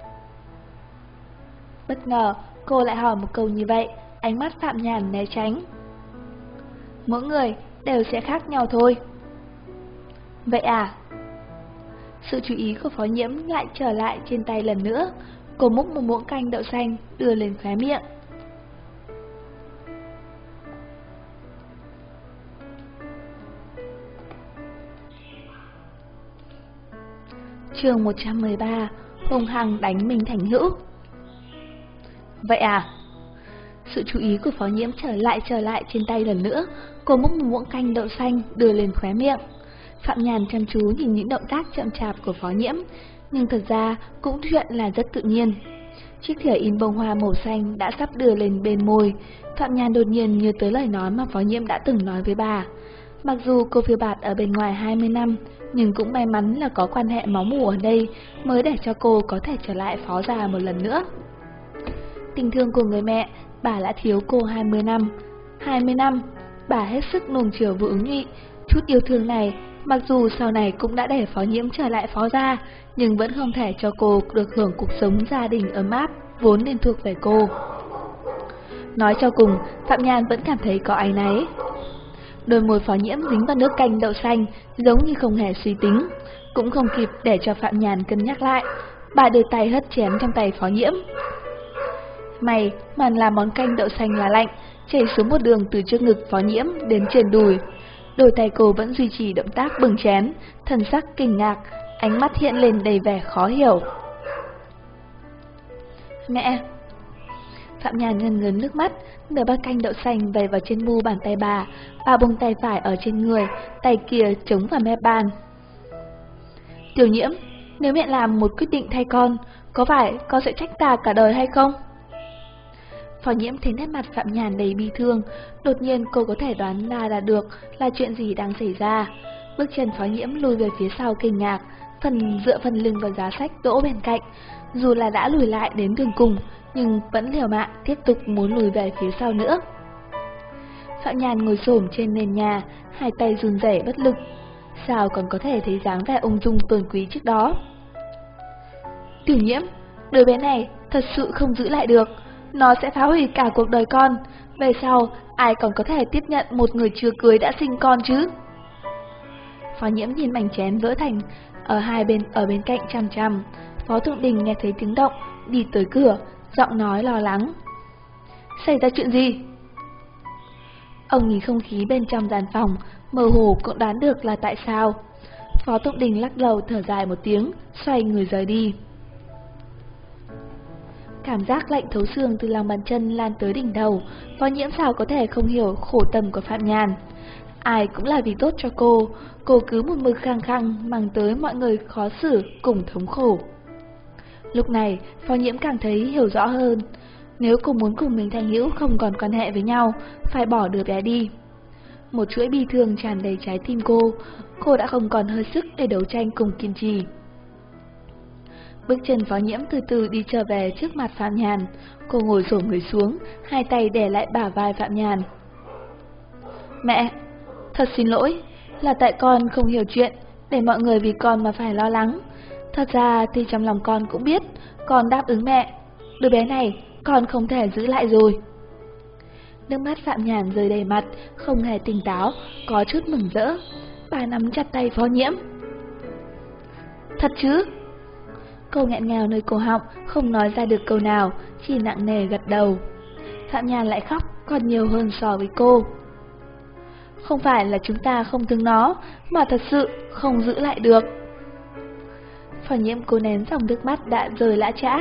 Bất ngờ, cô lại hỏi một câu như vậy, ánh mắt Phạm Nhàn né tránh. Mỗi người đều sẽ khác nhau thôi. Vậy à? Sự chú ý của Phó Nhiễm lại trở lại trên tay lần nữa. Cô múc một muỗng canh đậu xanh đưa lên khóe miệng. Chương 113. Hung hăng đánh Minh Thành Hữu. Vậy à? Sự chú ý của Phó Nhiễm trở lại trên tay lần nữa. Cô múc một muỗng canh đậu xanh đưa lên khóe miệng. Phạm Nhàn chăm chú nhìn những động tác chậm chạp của Phó Nhiễm, nhưng thật ra cũng chuyện là rất tự nhiên. Chiếc thìa in bông hoa màu xanh đã sắp đưa lên bên môi. Phạm Nhàn đột nhiên nhớ tới lời nói mà Phó Nhiễm đã từng nói với bà. Mặc dù cô phiêu bạt ở bên ngoài 20 năm, nhưng cũng may mắn là có quan hệ máu mủ ở đây mới để cho cô có thể trở lại Phó gia một lần nữa. Tình thương của người mẹ, bà đã thiếu cô 20 năm. 20 năm, bà hết sức nuông chiều Vũ Ứng Nhụy. Chút yêu thương này, mặc dù sau này cũng đã để Phó Nhiễm trở lại Phó gia, nhưng vẫn không thể cho cô được hưởng cuộc sống gia đình ấm áp vốn nên thuộc về cô. Nói cho cùng, Phạm Nhàn vẫn cảm thấy có áy náy. Đôi môi Phó Nhiễm dính vào nước canh đậu xanh, giống như không hề suy tính. Cũng không kịp để cho Phạm Nhàn cân nhắc lại, bà đưa tay hất chén trong tay Phó Nhiễm. May mà làm món canh đậu xanh là lạnh, chảy xuống một đường từ trước ngực Phó Nhiễm đến trên đùi. Đôi tay cô vẫn duy trì động tác bưng chén, thần sắc kinh ngạc, ánh mắt hiện lên đầy vẻ khó hiểu. Mẹ! Phạm Nhàn ngần ngấn nước mắt, nửa bát canh đậu xanh vẩy vào trên mu bàn tay bà buông tay phải ở trên người, tay kia chống vào mép bàn. Tiểu Nhiễm, nếu mẹ làm một quyết định thay có phải con sẽ trách ta cả đời hay không? Phó Nhiễm thấy nét mặt Phạm Nhàn đầy bi thương, đột nhiên cô có thể đoán ra được là chuyện gì đang xảy ra. Bước chân Phó Nhiễm lùi về phía sau kinh ngạc, dựa phần lưng vào giá sách đỗ bên cạnh. Dù là đã lùi lại đến đường cùng, nhưng vẫn liều mạng tiếp tục muốn lùi về phía sau nữa. Phạm Nhàn ngồi xổm trên nền nhà, hai tay run rẩy bất lực. Sao còn có thể thấy dáng vẻ ung dung tôn quý trước đó? Tiểu Nhiễm, đứa bé này thật sự không giữ lại được. Nó sẽ phá hủy cả cuộc đời con. Về sau, ai còn có thể tiếp nhận một người chưa cưới đã sinh con chứ? Phó Nhiễm nhìn mảnh chén vỡ thành ở bên cạnh chằm chằm. Phó Thượng Đình nghe thấy tiếng động, đi tới cửa, giọng nói lo lắng. Xảy ra chuyện gì? Ông nhìn không khí bên trong gian phòng, mơ hồ cũng đoán được là tại sao. Phó Tụng Đình lắc đầu thở dài một tiếng, xoay người rời đi. Cảm giác lạnh thấu xương từ lòng bàn chân lan tới đỉnh đầu, Phó Nhiễm sao có thể không hiểu khổ tâm của Phạm Nhàn. Ai cũng là vì tốt cho cô cứ một mực khăng khăng mang tới mọi người khó xử cùng thống khổ. Lúc này, Phó Nhiễm càng thấy hiểu rõ hơn, nếu cô muốn cùng mình Thành Hữu không còn quan hệ với nhau, phải bỏ đứa bé đi. Một chuỗi bi thương tràn đầy trái tim cô đã không còn hơi sức để đấu tranh cùng kiên trì. Bước chân Phó Nhiễm từ từ đi trở về trước mặt Phạm Nhàn, cô ngồi xổm người xuống, hai tay đè lại bả vai Phạm Nhàn. Mẹ, thật xin lỗi, là tại con không hiểu chuyện, để mọi người vì con mà phải lo lắng. Thật ra thì trong lòng con cũng biết, con đáp ứng mẹ, đứa bé này con không thể giữ lại rồi. Nước mắt Phạm Nhàn rơi đầy mặt, không hề tỉnh táo, có chút mừng rỡ. Bà nắm chặt tay Phó Nhiễm. Thật chứ? Cô nghẹn ngào nơi cổ họng, không nói ra được câu nào, chỉ nặng nề gật đầu. Phạm Nhàn lại khóc còn nhiều hơn so với cô. Không phải là chúng ta không thương nó, mà thật sự không giữ lại được. Phó Nhiễm cố nén dòng nước mắt đã rơi lã chã.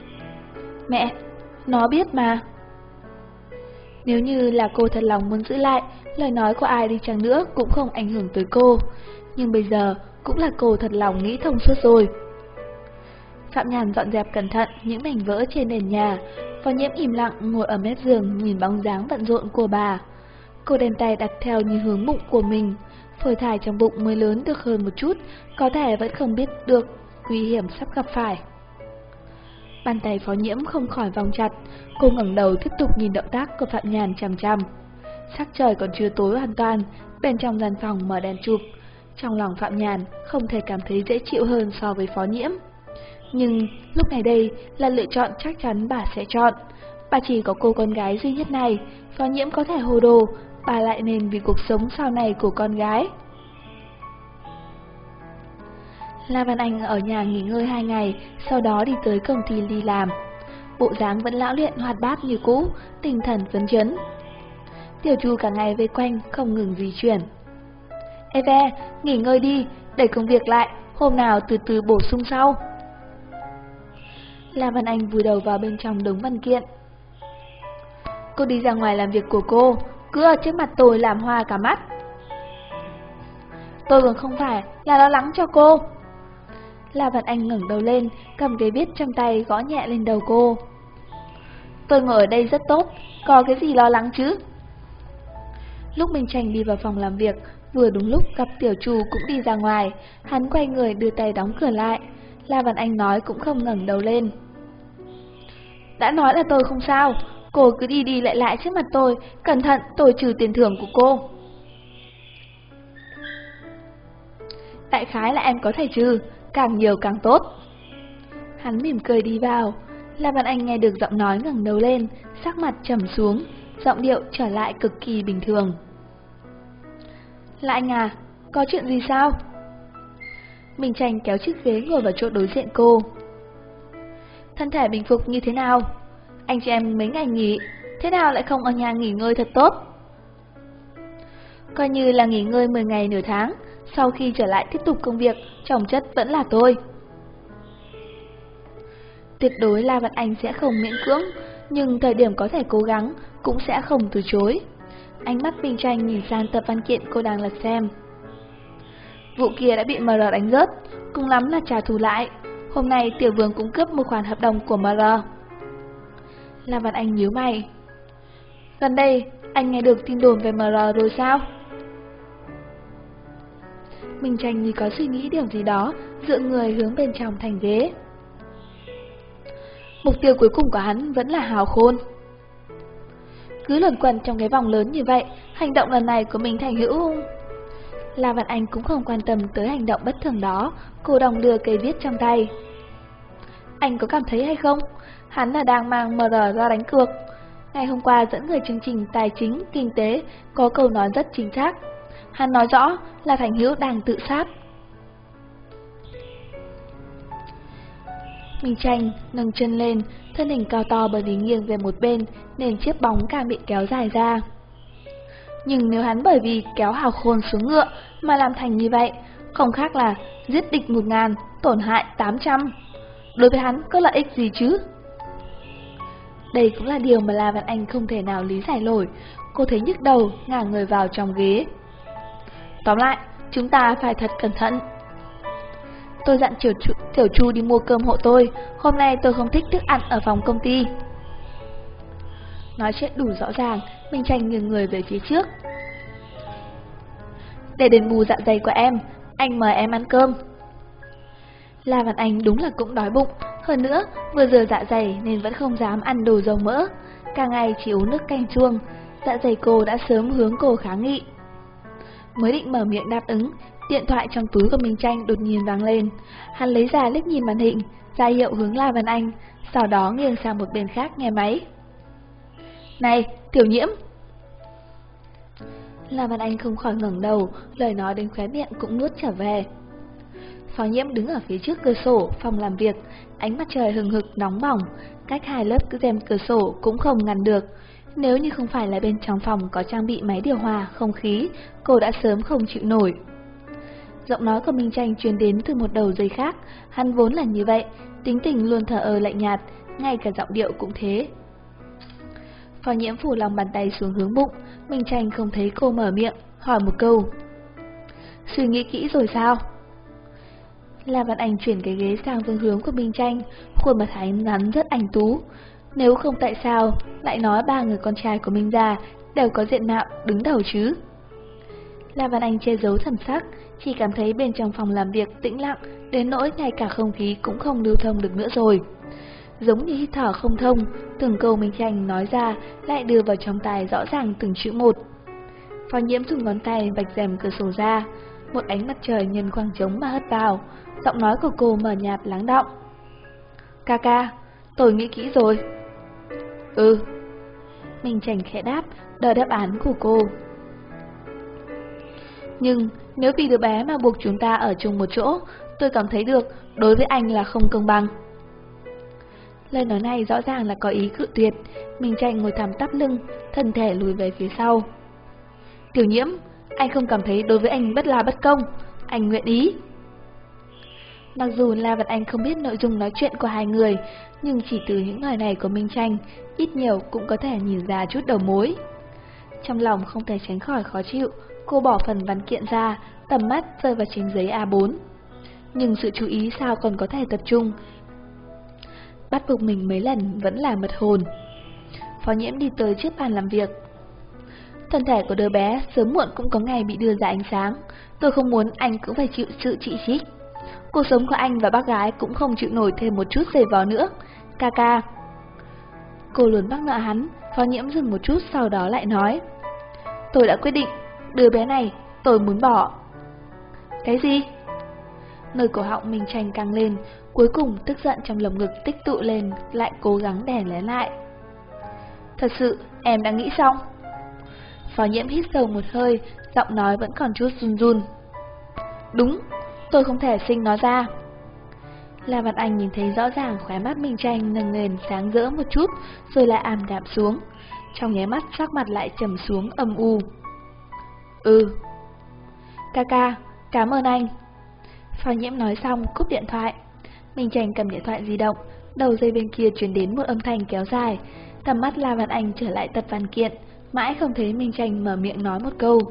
Mẹ, nó biết mà. Nếu như là cô thật lòng muốn giữ lại, lời nói của ai đi chăng nữa cũng không ảnh hưởng tới cô. Nhưng bây giờ cũng là cô thật lòng nghĩ thông suốt rồi. Phạm Nhàn dọn dẹp cẩn thận những mảnh vỡ trên nền nhà. Phó Nhiễm im lặng ngồi ở mép giường nhìn bóng dáng bận rộn của bà. Cô đem tay đặt theo như hướng bụng của mình. Phôi thai trong bụng mới lớn được hơn một chút, có thể vẫn không biết được nguy hiểm sắp gặp phải. Bàn tay Phó Nhiễm không khỏi vòng chặt, cô ngẩng đầu tiếp tục nhìn động tác của Phạm Nhàn chằm chằm. Sắc trời còn chưa tối hoàn toàn, bên trong gian phòng mở đèn chụp. Trong lòng Phạm Nhàn không thể cảm thấy dễ chịu hơn so với Phó Nhiễm. Nhưng lúc này đây là lựa chọn chắc chắn bà sẽ chọn. Bà chỉ có cô con gái duy nhất này, Phó Nhiễm có thể hồ đồ, bà lại nên vì cuộc sống sau này của con gái. La Văn Anh ở nhà nghỉ ngơi 2 ngày, sau đó đi tới công ty đi làm. Bộ dáng vẫn lão luyện hoạt bát như cũ, tinh thần phấn chấn. Tiểu Chu cả ngày vây quanh, không ngừng di chuyển. Eve, nghỉ ngơi đi, để công việc lại, hôm nào từ từ bổ sung sau. La Văn Anh vùi đầu vào bên trong đống văn kiện. Cô đi ra ngoài làm việc của cô, cứ ở trước mặt tôi làm hoa cả mắt. Tôi còn không phải là lo lắng cho cô. La Văn Anh ngẩng đầu lên, cầm giấy viết trong tay gõ nhẹ lên đầu cô. Tôi ngồi ở đây rất tốt, có cái gì lo lắng chứ? Lúc Minh Tranh đi vào phòng làm việc, vừa đúng lúc gặp Tiểu Chu cũng đi ra ngoài, hắn quay người đưa tay đóng cửa lại. La Văn Anh nói cũng không ngẩng đầu lên. Đã nói là tôi không sao, cô cứ đi đi lại lại trước mặt tôi, cẩn thận tôi trừ tiền thưởng của cô. Đại khái là em có thể trừ, càng nhiều càng tốt. Hắn mỉm cười đi vào. La Văn Anh nghe được giọng nói ngẩng đầu lên, sắc mặt trầm xuống, giọng điệu trở lại cực kỳ bình thường. Là anh à, có chuyện gì sao? Minh Tranh kéo chiếc ghế ngồi vào chỗ đối diện cô. Thân thể bình phục như thế nào? Anh chị em mấy ngày nghỉ, thế nào lại không ở nhà nghỉ ngơi thật tốt? Coi như là nghỉ ngơi 10 ngày nửa tháng, sau khi trở lại tiếp tục công việc, chồng chất vẫn là tôi. Tuyệt đối La Văn Anh sẽ không miễn cưỡng, nhưng thời điểm có thể cố gắng cũng sẽ không từ chối. Ánh mắt Minh Tranh nhìn sang tập văn kiện cô đang lật xem. Vụ kia đã bị MR đánh rớt, cùng lắm là trả thù lại. Hôm nay Tiểu Vương cũng cướp một khoản hợp đồng của MR. La Văn Anh nhíu mày. Gần đây, anh nghe được tin đồn về MR rồi sao? Minh Tranh như có suy nghĩ điều gì đó, dựa người hướng bên trong thành ghế. Mục tiêu cuối cùng của hắn vẫn là Hào Khôn. Cứ luẩn quẩn trong cái vòng lớn như vậy, hành động lần này của mình Thành Hữu... La Văn Anh cũng không quan tâm tới hành động bất thường đó, cô đồng đưa cây viết trong tay. Anh có cảm thấy hay không? Hắn là đang mang MR ra đánh cược. Ngày hôm qua dẫn người chương trình tài chính, kinh tế, có câu nói rất chính xác. Hắn nói rõ là Thành Hữu đang tự sát. Minh Tranh nâng chân lên, thân hình cao to bởi vì nghiêng về một bên nên chiếc bóng càng bị kéo dài ra. Nhưng nếu hắn bởi vì kéo Hào Khôn xuống ngựa mà làm thành như vậy, không khác là giết địch 1000, tổn hại 800. Đối với hắn có lợi ích gì chứ? Đây cũng là điều mà La Văn Anh không thể nào lý giải nổi. Cô thấy nhức đầu, ngả người vào trong ghế. Tóm lại, chúng ta phải thật cẩn thận. Tôi dặn Tiểu Chu đi mua cơm hộ tôi. Hôm nay tôi không thích thức ăn ở phòng công ty. Nói chuyện đủ rõ ràng, Minh Tranh nghiêng người về phía trước. Để đền bù dạ dày của em, anh mời em ăn cơm. La Văn Anh đúng là cũng đói bụng. Hơn nữa, vừa rửa dạ dày nên vẫn không dám ăn đồ dầu mỡ. Cả ngày chỉ uống nước canh chuông. Dạ dày cô đã sớm hướng cô kháng nghị. Mới định mở miệng đáp ứng, điện thoại trong túi của Minh Tranh đột nhiên vang lên. Hắn lấy ra liếc nhìn màn hình, ra hiệu hướng La Văn Anh, sau đó nghiêng sang một bên khác nghe máy. Này, Tiểu Nhiễm! La Văn Anh không khỏi ngẩng đầu, lời nói đến khóe miệng cũng nuốt trở về. Phó Nhiễm đứng ở phía trước cửa sổ phòng làm việc, ánh mặt trời hừng hực nóng bỏng, cách 2 lớp rèm cửa sổ cũng không ngăn được. Nếu như không phải là bên trong phòng có trang bị máy điều hòa không khí, cô đã sớm không chịu nổi. Giọng nói của Minh Tranh truyền đến từ một đầu dây khác, hắn vốn là như vậy, tính tình luôn thờ ơ lạnh nhạt, ngay cả giọng điệu cũng thế. Phó Nhiễm phủ lòng bàn tay xuống hướng bụng, Minh Tranh không thấy cô mở miệng, hỏi một câu. Suy nghĩ kỹ rồi sao? La Văn Anh chuyển cái ghế sang phương hướng của Minh Tranh, khuôn mặt hắn ngắn rất anh tú. Nếu không tại sao lại nói 3 người con trai của Minh gia đều có diện mạo đứng đầu chứ? La Văn Anh che giấu thần sắc, chỉ cảm thấy bên trong phòng làm việc tĩnh lặng, đến nỗi ngay cả không khí cũng không lưu thông được nữa rồi. Giống như hít thở không thông, từng câu Minh Tranh nói ra lại đưa vào trong tai rõ ràng từng chữ một. Phó Nhiễm dùng ngón tay vạch rèm cửa sổ ra, một ánh mặt trời nhân khoảng trống mà hất vào, giọng nói của cô mờ nhạt lắng đọng. Ca, tôi nghĩ kỹ rồi. Ừ. Minh Tranh khẽ đáp, đợi đáp án của cô. Nhưng nếu vì đứa bé mà buộc chúng ta ở chung một chỗ, tôi cảm thấy được đối với anh là không công bằng. Lời nói này rõ ràng là có ý cự tuyệt. Minh Tranh ngồi thẳng tắp lưng, thân thể lùi về phía sau. Tiểu Nhiễm, anh không cảm thấy đối với anh bất là bất công, anh nguyện ý. Mặc dù La Văn Anh không biết nội dung nói chuyện của hai người, nhưng chỉ từ những lời này của Minh Tranh, ít nhiều cũng có thể nhìn ra chút đầu mối. Trong lòng không thể tránh khỏi khó chịu, cô bỏ phần văn kiện ra, tầm mắt rơi vào trên giấy A4. Nhưng sự chú ý sao còn có thể tập trung? Bắt buộc mình mấy lần vẫn là mật hồn. Phó Nhiễm đi tới trước bàn làm việc. Thân thể của đứa bé sớm muộn cũng có ngày bị đưa ra ánh sáng. Tôi không muốn anh cũng phải chịu sự chỉ trích. Cuộc sống của anh và bác gái cũng không chịu nổi thêm một chút giày vò nữa. Ca. Cô luôn mắc nợ hắn. Phó Nhiễm dừng một chút sau đó lại nói. Tôi đã quyết định, đứa bé này tôi muốn bỏ. Cái gì? Nơi cổ họng Minh Tranh căng lên, cuối cùng tức giận trong lồng ngực tích tụ lên, lại cố gắng đè nén lại. Thật sự, em đã nghĩ xong. Phó Nhiễm hít sâu một hơi, giọng nói vẫn còn chút run run. Đúng, tôi không thể sinh nó ra. La Văn Anh nhìn thấy rõ ràng khóe mắt Minh Tranh nâng lên sáng rỡ một chút, rồi lại ảm đạm xuống. Trong nháy mắt sắc mặt lại trầm xuống âm u. Ừ. Ca, cảm ơn anh. Phó Nhiễm nói xong cúp điện thoại. Minh Tranh cầm điện thoại di động, đầu dây bên kia truyền đến một âm thanh kéo dài. Tầm mắt La Văn Anh trở lại tập văn kiện, mãi không thấy Minh Tranh mở miệng nói một câu.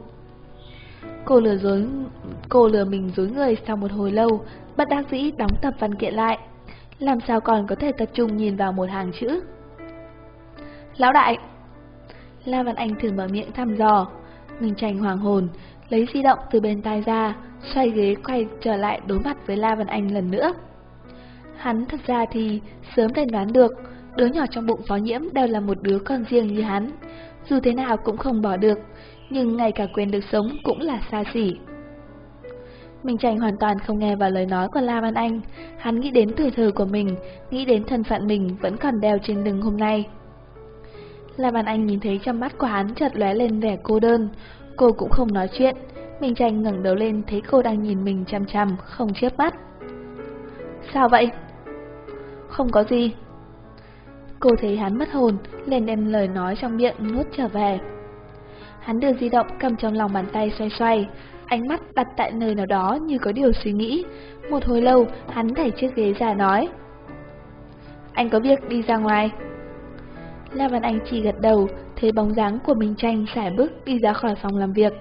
Cô lừa mình dối người sau một hồi lâu, bất đắc dĩ đóng tập văn kiện lại. Làm sao còn có thể tập trung nhìn vào một hàng chữ? Lão đại! La Văn Anh thử mở miệng thăm dò. Minh Tranh hoàng hồn, lấy di động từ bên tai ra, xoay ghế quay trở lại đối mặt với La Văn Anh lần nữa. Hắn thật ra thì sớm đã đoán được, đứa nhỏ trong bụng Phó Nhiễm đều là một đứa con riêng như hắn, dù thế nào cũng không bỏ được, nhưng ngay cả quyền được sống cũng là xa xỉ. Minh Tranh hoàn toàn không nghe vào lời nói của La Văn Anh, hắn nghĩ đến tuổi thơ của mình, nghĩ đến thân phận mình vẫn còn đeo trên lưng hôm nay. La Văn Anh nhìn thấy trong mắt của hắn chợt lóe lên vẻ cô đơn, cô cũng không nói chuyện. Minh Tranh ngẩng đầu lên thấy cô đang nhìn mình chằm chằm, không chớp mắt. Sao vậy? Không có gì. Cô thấy hắn mất hồn, liền đem lời nói trong miệng nuốt trở về. Hắn đưa di động cầm trong lòng bàn tay xoay xoay, ánh mắt đặt tại nơi nào đó như có điều suy nghĩ. Một hồi lâu, hắn đẩy chiếc ghế ra nói: Anh có việc đi ra ngoài. La Văn Anh chỉ gật đầu, thấy bóng dáng của Minh Tranh sải bước đi ra khỏi phòng làm việc.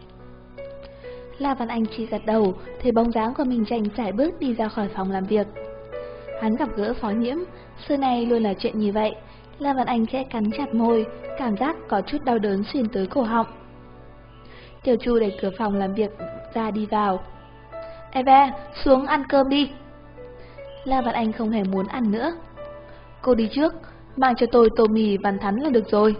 La Văn Anh chỉ gật đầu, thấy bóng dáng của Minh Tranh sải bước đi ra khỏi phòng làm việc. Hắn gặp gỡ Phó Nhiễm, xưa nay luôn là chuyện như vậy. La Văn Anh khẽ cắn chặt môi, cảm giác có chút đau đớn xuyên tới cổ họng. Tiểu Chu đẩy cửa phòng làm việc ra đi vào. Eva, xuống ăn cơm đi. La Văn Anh không hề muốn ăn nữa. Cô đi trước, mang cho tôi tô mì Văn Thắn là được rồi.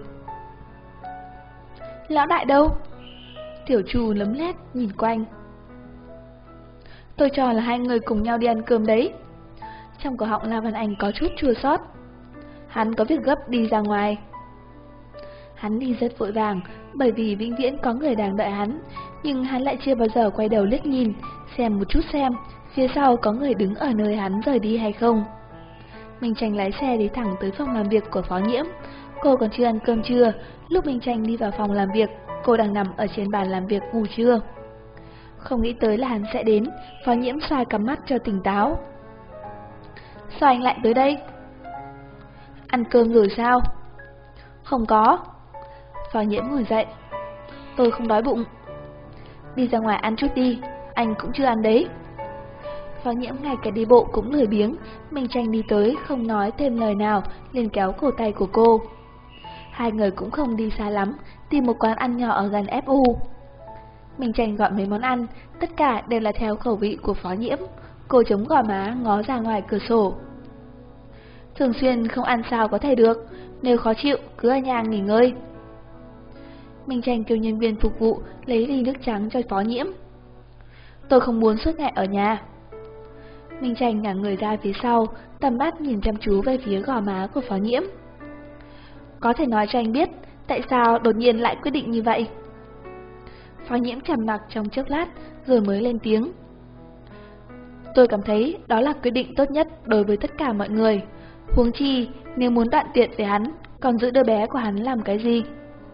Lão đại đâu? Tiểu Chu lấm lét nhìn quanh. Tôi cho là hai người cùng nhau đi ăn cơm đấy. Trong cổ họng La Văn Anh có chút chua xót. Hắn có việc gấp đi ra ngoài. Hắn đi rất vội vàng, bởi vì vĩnh viễn có người đang đợi hắn, nhưng hắn lại chưa bao giờ quay đầu liếc nhìn, xem một chút xem phía sau có người đứng ở nơi hắn rời đi hay không. Minh Tranh lái xe đi thẳng tới phòng làm việc của Phó Nhiễm. Cô còn chưa ăn cơm trưa, lúc Minh Tranh đi vào phòng làm việc, cô đang nằm ở trên bàn làm việc ngủ trưa. Không nghĩ tới là hắn sẽ đến, Phó Nhiễm xoay cắm mắt cho tỉnh táo. Sao anh lại tới đây? Ăn cơm rồi sao? Không có. Phó Nhiễm ngồi dậy. Tôi không đói bụng. Đi ra ngoài ăn chút đi, anh cũng chưa ăn đấy. Phó Nhiễm ngay cả đi bộ cũng lười biếng. Minh Tranh đi tới không nói thêm lời nào, liền kéo cổ tay của cô. Hai người cũng không đi xa lắm, tìm một quán ăn nhỏ ở gần FU. Minh Tranh gọi mấy món ăn, tất cả đều là theo khẩu vị của Phó Nhiễm. Cô chống gò má ngó ra ngoài cửa sổ. Thường xuyên không ăn sao có thể được, nếu khó chịu cứ ở nhà nghỉ ngơi. Minh Tranh kêu nhân viên phục vụ lấy ly nước trắng cho Phó Nhiễm. Tôi không muốn suốt ngày ở nhà. Minh Tranh ngả người ra phía sau, tầm mắt nhìn chăm chú về phía gò má của Phó Nhiễm. Có thể nói cho anh biết tại sao đột nhiên lại quyết định như vậy? Phó Nhiễm trầm mặc trong chốc lát rồi mới lên tiếng. Tôi cảm thấy đó là quyết định tốt nhất đối với tất cả mọi người. Huống chi, nếu muốn đoạn tuyệt với hắn, còn giữ đứa bé của hắn làm cái gì?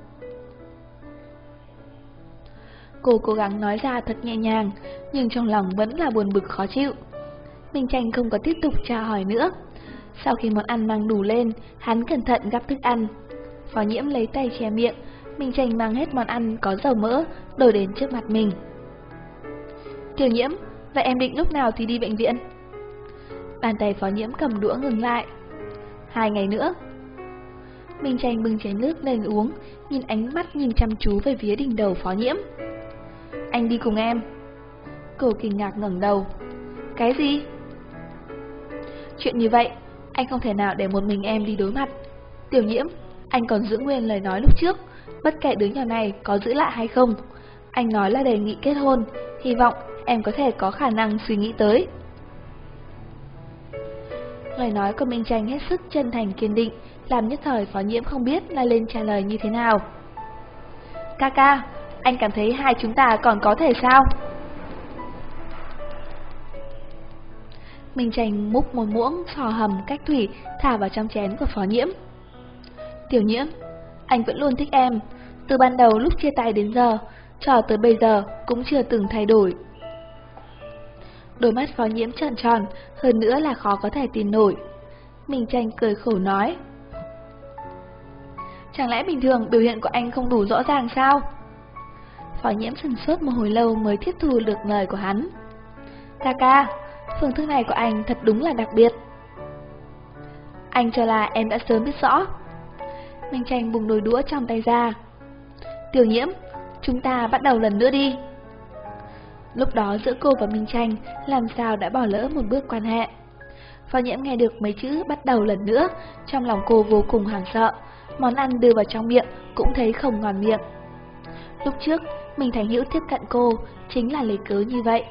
Cô cố gắng nói ra thật nhẹ nhàng, nhưng trong lòng vẫn là buồn bực khó chịu. Minh Tranh không có tiếp tục tra hỏi nữa. Sau khi món ăn mang đủ lên, hắn cẩn thận gắp thức ăn. Phó Nhiễm lấy tay che miệng, Minh Tranh mang hết món ăn có dầu mỡ, đổ đến trước mặt mình. Tiểu Nhiễm, vậy em định lúc nào thì đi bệnh viện? Bàn tay Phó Nhiễm cầm đũa ngừng lại. 2 ngày nữa. Minh Tranh bưng chén nước lên uống, nhìn ánh mắt nhìn chăm chú về phía đỉnh đầu Phó Nhiễm. Anh đi cùng em. Cô kinh ngạc ngẩng đầu. Cái gì? Chuyện như vậy, anh không thể nào để một mình em đi đối mặt. Tiểu Nhiễm, anh còn giữ nguyên lời nói lúc trước, bất kể đứa nhỏ này có giữ lại hay không. Anh nói là đề nghị kết hôn, hy vọng em có thể có khả năng suy nghĩ tới. Lời nói của Minh Tranh hết sức chân thành kiên định, làm nhất thời Phó Nhiễm không biết là lên trả lời như thế nào. Ca, anh cảm thấy hai chúng ta còn có thể sao? Minh Tranh múc một muỗng sò hầm cách thủy thả vào trong chén của Phó Nhiễm. Tiểu Nhiễm, anh vẫn luôn thích em, từ ban đầu lúc chia tay đến giờ, cho tới bây giờ cũng chưa từng thay đổi. Đôi mắt Phó Nhiễm trợn tròn, hơn nữa là khó có thể tin nổi. Minh Tranh cười khổ nói. Chẳng lẽ bình thường biểu hiện của anh không đủ rõ ràng sao? Phó Nhiễm sửng sốt một hồi lâu mới tiếp thu được lời của hắn. Ca, phương thức này của anh thật đúng là đặc biệt. Anh cho là em đã sớm biết rõ. Minh Tranh bùng đôi đũa trong tay ra. Tiểu Nhiễm, chúng ta bắt đầu lần nữa đi. Lúc đó giữa cô và Minh Tranh làm sao đã bỏ lỡ một bước quan hệ. Phó Nhiễm nghe được mấy chữ bắt đầu lần nữa, trong lòng cô vô cùng hoảng sợ, món ăn đưa vào trong miệng cũng thấy không ngon miệng. Lúc trước, Minh Thành Hữu tiếp cận cô chính là lấy cớ như vậy.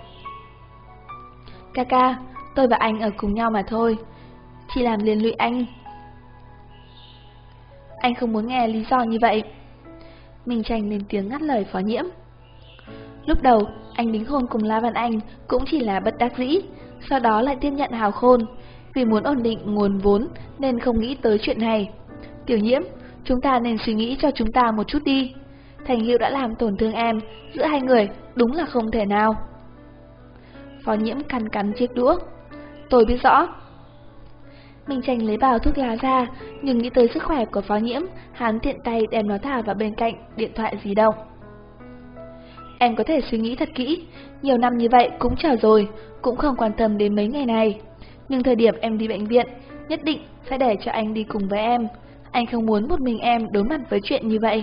Ca, tôi và anh ở cùng nhau mà thôi, chỉ làm liên lụy anh. Anh không muốn nghe lý do như vậy. Minh Tranh lên tiếng ngắt lời Phó Nhiễm. Lúc đầu, anh đính hôn cùng La Văn Anh cũng chỉ là bất đắc dĩ, sau đó lại tiếp nhận Hào Khôn. Vì muốn ổn định nguồn vốn nên không nghĩ tới chuyện này. Tiểu Nhiễm, chúng ta nên suy nghĩ cho chúng ta một chút đi. Thành Hữu đã làm tổn thương em, giữa hai người đúng là không thể nào. Phó Nhiễm cắn cắn chiếc đũa. Tôi biết rõ. Minh Tranh lấy bao thuốc lá ra, nhưng nghĩ tới sức khỏe của Phó Nhiễm, hắn tiện tay đem nó thả vào bên cạnh điện thoại di động. Em có thể suy nghĩ thật kỹ, nhiều năm như vậy cũng chờ rồi, cũng không quan tâm đến mấy ngày này. Nhưng thời điểm em đi bệnh viện, nhất định phải để cho anh đi cùng với em. Anh không muốn một mình em đối mặt với chuyện như vậy.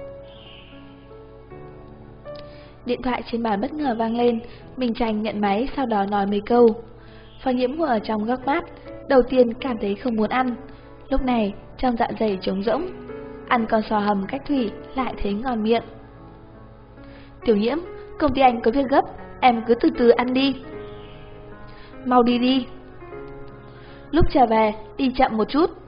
Điện thoại trên bàn bất ngờ vang lên, Minh Tranh nhận máy, sau đó nói mấy câu. Phó Nhiễm ngồi ở trong góc mát, đầu tiên cảm thấy không muốn ăn. Lúc này, trong dạ dày trống rỗng, ăn con sò hầm cách thủy lại thấy ngon miệng. Tiểu Nhiễm, công ty anh có việc gấp, em cứ từ từ ăn đi. Mau đi đi. Lúc trở về, đi chậm một chút.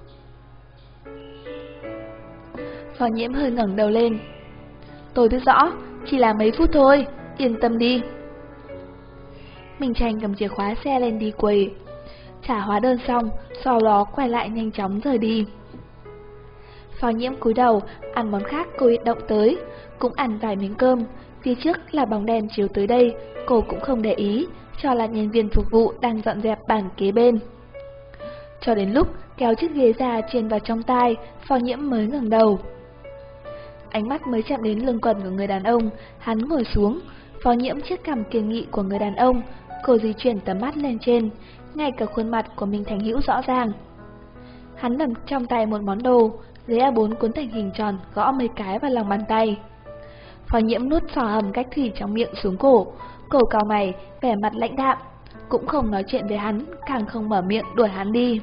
Phó Nhiễm hơi ngẩng đầu lên. Tôi biết rõ, chỉ là mấy phút thôi, yên tâm đi. Minh Tranh cầm chìa khóa xe lên đi quầy, trả hóa đơn xong, sau đó quay lại nhanh chóng rời đi. Phó Nhiễm cúi đầu, ăn món khác cô hiện động tới, cũng ăn vài miếng cơm. Phía trước là bóng đèn chiếu tới đây, cô cũng không để ý, cho là nhân viên phục vụ đang dọn dẹp bàn kế bên. Cho đến lúc kéo chiếc ghế ra chuyền vào trong tai, Phó Nhiễm mới ngẩng đầu. Ánh mắt mới chạm đến lưng quần của người đàn ông, hắn ngồi xuống. Phó Nhiễm chiếc cằm kiên nghị của người đàn ông, cô di chuyển tầm mắt lên trên, ngay cả khuôn mặt của Minh Thành Hữu rõ ràng. Hắn cầm trong tay một món đồ, giấy A4 cuốn thành hình tròn, gõ mấy cái vào lòng bàn tay. Phó Nhiễm nuốt sò hầm cách thủy trong miệng xuống cổ, cổ cau mày, vẻ mặt lãnh đạm, cũng không nói chuyện với hắn, càng không mở miệng đuổi hắn đi.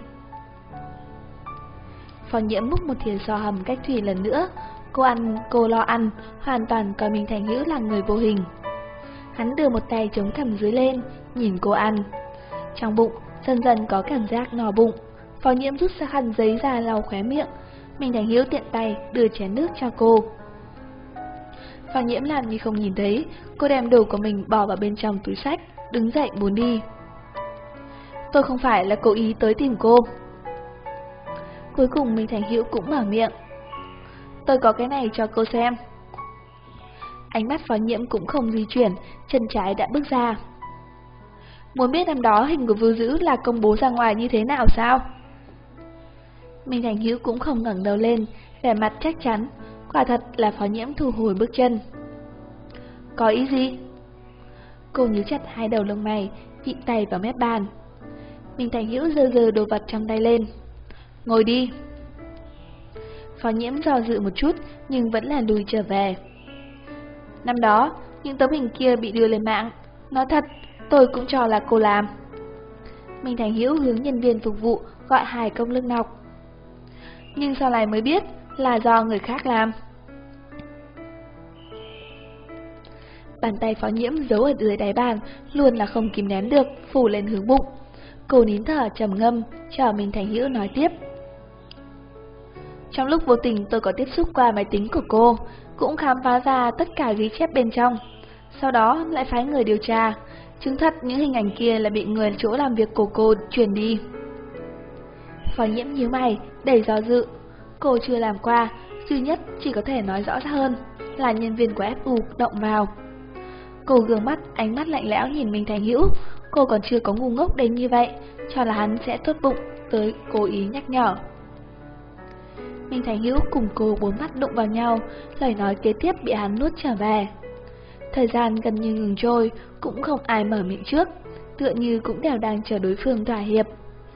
Phó Nhiễm múc một thìa sò hầm cách thủy lần nữa, cô ăn, cô lo ăn, hoàn toàn coi Minh Thành Hữu là người vô hình. Hắn đưa một tay chống cằm dưới lên, nhìn cô ăn. Trong bụng, dần dần có cảm giác no bụng. Phó Nhiễm rút ra khăn giấy ra lau khóe miệng, Minh Thành Hữu tiện tay đưa chén nước cho cô. Phó Nhiễm làm như không nhìn thấy, cô đem đồ của mình bỏ vào bên trong túi xách, đứng dậy muốn đi. Tôi không phải là cố ý tới tìm cô. Cuối cùng Minh Thành Hữu cũng mở miệng. Tôi có cái này cho cô xem. Ánh mắt Phó Nhiễm cũng không di chuyển, chân trái đã bước ra. Muốn biết năm đó hình của Vưu Dữ là công bố ra ngoài như thế nào sao? Minh Thành Hữu cũng không ngẩng đầu lên, vẻ mặt chắc chắn, quả thật là Phó Nhiễm thu hồi bước chân. Có ý gì? Cô nhíu chặt hai đầu lông mày, vịn tay vào mép bàn. Minh Thành Hữu giơ giơ đồ vật trong tay lên. Ngồi đi. Phó Nhiễm do dự một chút, nhưng vẫn là lùi trở về. Năm đó, những tấm hình kia bị đưa lên mạng. Nói thật, tôi cũng cho là cô làm. Minh Thành Hữu hướng nhân viên phục vụ gọi 2 cốc nước nọc. Nhưng sau này mới biết là do người khác làm. Bàn tay Phó Nhiễm giấu ở dưới đáy bàn, luôn là không kìm nén được, phủ lên hướng bụng. Cô nín thở trầm ngâm, chờ Minh Thành Hữu nói tiếp. Trong lúc vô tình tôi có tiếp xúc qua máy tính của cô, cũng khám phá ra tất cả ghi chép bên trong. Sau đó lại phái người điều tra, chứng thật những hình ảnh kia là bị người chỗ làm việc của cô truyền đi. Phó Nhiễm nhíu mày, đầy do dự. Cô chưa làm qua, duy nhất chỉ có thể nói rõ hơn là nhân viên của FU động vào. Cô gương mắt, ánh mắt lạnh lẽo nhìn Minh Thành Hữu. Cô còn chưa có ngu ngốc đến như vậy, cho là hắn sẽ tốt bụng tới cố ý nhắc nhở. Minh Thành Hữu cùng cô 4 mắt đụng vào nhau, lời nói kế tiếp bị hắn nuốt trở về. Thời gian gần như ngừng trôi, cũng không ai mở miệng trước, tựa như cũng đều đang chờ đối phương thỏa hiệp.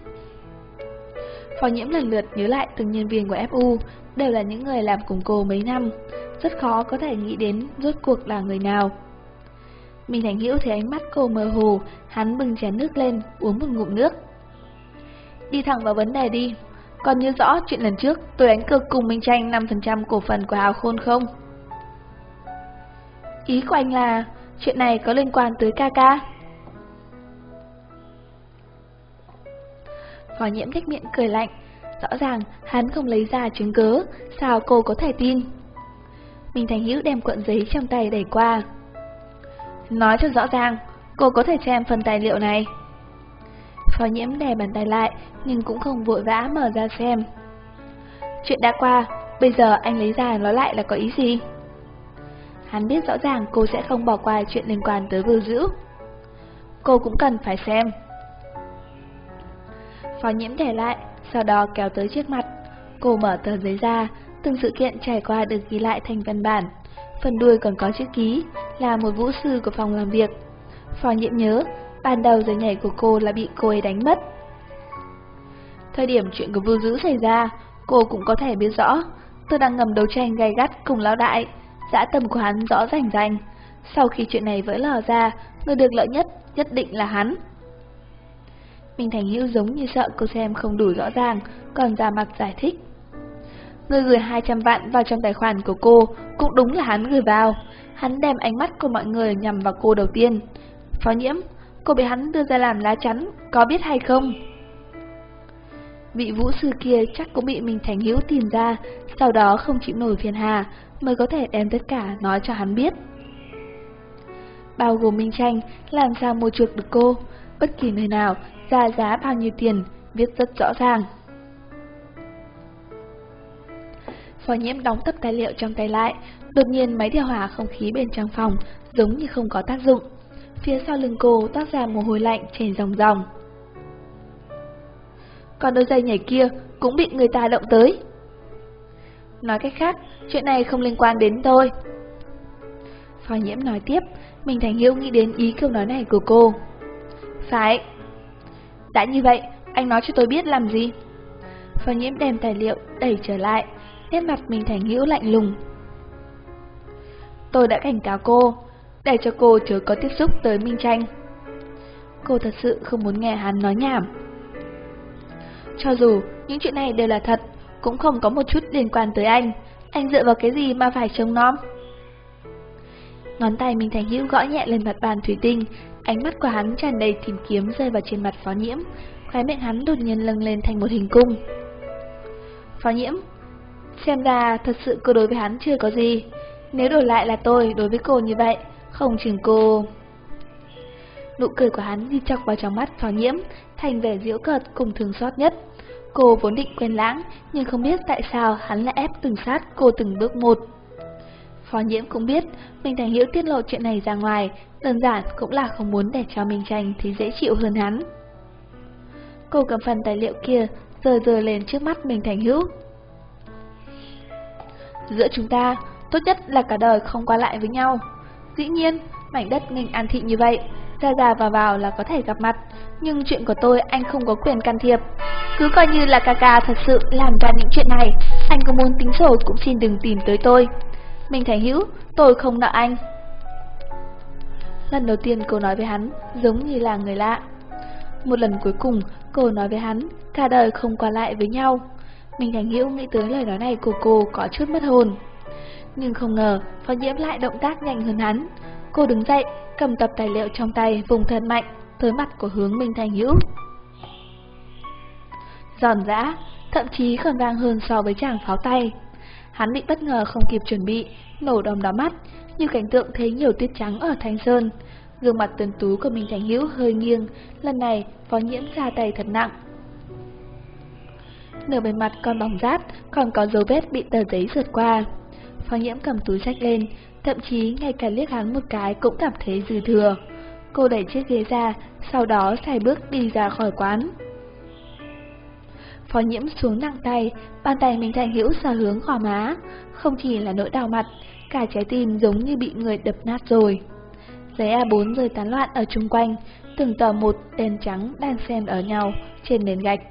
Phó Nhiễm lần lượt nhớ lại từng nhân viên của FU, đều là những người làm cùng cô mấy năm, rất khó có thể nghĩ đến rốt cuộc là người nào. Minh Thành Hữu thấy ánh mắt cô mơ hồ, hắn bưng chén nước lên, uống một ngụm nước. Đi thẳng vào vấn đề đi, còn nhớ rõ chuyện lần trước tôi đánh cược cùng Minh Tranh 5% cổ phần của Hào Khôn không? Ý của anh là chuyện này có liên quan tới Kaka? Phó Nhiễm nhếch miệng cười lạnh, rõ ràng hắn không lấy ra chứng cứ, sao cô có thể tin? Minh Thành Hữu đem cuộn giấy trong tay đẩy qua. Nói cho rõ ràng, cô có thể xem phần tài liệu này. Phó Nhiễm đè bàn tay lại, nhưng cũng không vội vã mở ra xem. Chuyện đã qua, bây giờ anh lấy ra nó lại là có ý gì? Hắn biết rõ ràng cô sẽ không bỏ qua chuyện liên quan tới Vưu Dữ. Cô cũng cần phải xem. Phó Nhiễm để lại, sau đó kéo tới trước mặt. Cô mở tờ giấy ra, từng sự kiện trải qua được ghi lại thành văn bản. Phần đuôi còn có chữ ký, là một vũ sư của phòng làm việc. Phó Nhiễm nhớ, ban đầu giấy nhảy của cô là bị cô ấy đánh mất. Thời điểm chuyện của Vưu Dữ xảy ra, cô cũng có thể biết rõ. Tôi đang ngầm đấu tranh gay gắt cùng lão đại, dã tâm của hắn rõ rành rành. Sau khi chuyện này vỡ lở ra, người được lợi nhất định là hắn. Minh Thành Hữu giống như sợ cô xem không đủ rõ ràng, còn ra mặt giải thích. Người gửi 200 vạn vào trong tài khoản của cô, cũng đúng là hắn gửi vào. Hắn đem ánh mắt của mọi người nhằm vào cô đầu tiên. Phó Nhiễm, cô bị hắn đưa ra làm lá chắn, có biết hay không? Vị vũ sư kia chắc cũng bị Minh Thành Hữu tìm ra, sau đó không chịu nổi phiền hà, mới có thể đem tất cả nói cho hắn biết. Bao gồm Minh Tranh, làm sao mua chuộc được cô, bất kỳ nơi nào, ra giá bao nhiêu tiền, viết rất rõ ràng. Phó Nhiễm đóng tập tài liệu trong tay lại, đột nhiên máy điều hòa không khí bên trong phòng giống như không có tác dụng. Phía sau lưng cô toát ra mồ hôi lạnh chảy ròng ròng. Còn đôi giày nhảy kia cũng bị người ta động tới. Nói cách khác, chuyện này không liên quan đến tôi. Phó Nhiễm nói tiếp, Minh Thành Hữu nghĩ đến ý câu nói này của cô. Phải. Đã như vậy, anh nói cho tôi biết làm gì? Phó Nhiễm đem tài liệu đẩy trở lại, nét mặt Minh Thành Hữu lạnh lùng. Tôi đã cảnh cáo cô, để cho cô chớ có tiếp xúc tới Minh Tranh. Cô thật sự không muốn nghe hắn nói nhảm. Cho dù những chuyện này đều là thật, cũng không có một chút liên quan tới anh. Anh dựa vào cái gì mà phải trông nom? Ngón tay Minh Thành Hữu gõ nhẹ lên mặt bàn thủy tinh, ánh mắt của hắn tràn đầy tìm kiếm rơi vào trên mặt Phó Nhiễm, khóe miệng hắn đột nhiên lâng lên thành một hình cung. Phó Nhiễm, xem ra thật sự cô đối với hắn chưa có gì. Nếu đổi lại là tôi đối với cô như vậy, không chừng cô... Nụ cười của hắn đi chọc vào trong mắt Phó Nhiễm, thành vẻ giễu cợt cùng thương xót nhất. Cô vốn định quên lãng, nhưng không biết tại sao hắn lại ép từng sát cô từng bước một. Phó Nhiễm cũng biết, Minh Thành Hữu tiết lộ chuyện này ra ngoài, đơn giản cũng là không muốn để cho Minh Tranh thấy dễ chịu hơn hắn. Cô cầm phần tài liệu kia, giơ lên trước mắt Minh Thành Hữu. Giữa chúng ta, tốt nhất là cả đời không qua lại với nhau. Dĩ nhiên, mảnh đất nghênh an thị như vậy, ra vào là có thể gặp mặt, nhưng chuyện của tôi anh không có quyền can thiệp. Cứ coi như là ca thật sự làm ra những chuyện này, anh có muốn tính sổ cũng xin đừng tìm tới tôi. Minh Thành Hữu, tôi không nợ anh. Lần đầu tiên cô nói với hắn, giống như là người lạ. Một lần cuối cùng, cô nói với hắn, cả đời không qua lại với nhau. Minh Thành Hữu nghĩ tới lời nói này của cô có chút mất hồn. Nhưng không ngờ, Phó Nhiễm lại động tác nhanh hơn hắn. Cô đứng dậy, cầm tập tài liệu trong tay, vùng thân mạnh, tới mặt của hướng Minh Thành Hữu. Giòn giã, thậm chí còn vang hơn so với chàng pháo tay. Hắn bị bất ngờ không kịp chuẩn bị, nổ đom đóm mắt, như cảnh tượng thấy nhiều tuyết trắng ở Thanh Sơn. Gương mặt tuấn tú của Minh Thành Hữu hơi nghiêng, lần này Phó Nhiễm ra tay thật nặng. Nửa bề mặt còn bỏng rát, còn có dấu vết bị tờ giấy rượt qua. Phó Nhiễm cầm túi sách lên, thậm chí ngay cả liếc hắn một cái cũng cảm thấy dư thừa. Cô đẩy chiếc ghế ra, sau đó xài bước đi ra khỏi quán. Phó Nhiễm xuống nặng tay, bàn tay Minh Thành Hữu sờ hướng gò má, không chỉ là nỗi đau mặt, cả trái tim giống như bị người đập nát rồi. Giấy A4 rơi tán loạn ở chung quanh, từng tờ một đen trắng đang xen ở nhau trên nền gạch.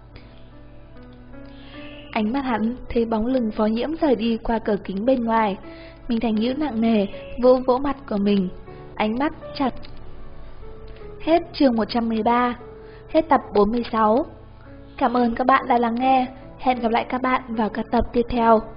Ánh mắt hắn thấy bóng lưng Phó Nhiễm rời đi qua cửa kính bên ngoài. Minh Thành Hữu nặng nề vỗ vỗ mặt của mình, ánh mắt chặt. Hết chương 113, hết tập 46. Cảm ơn các bạn đã lắng nghe. Hẹn gặp lại các bạn vào các tập tiếp theo.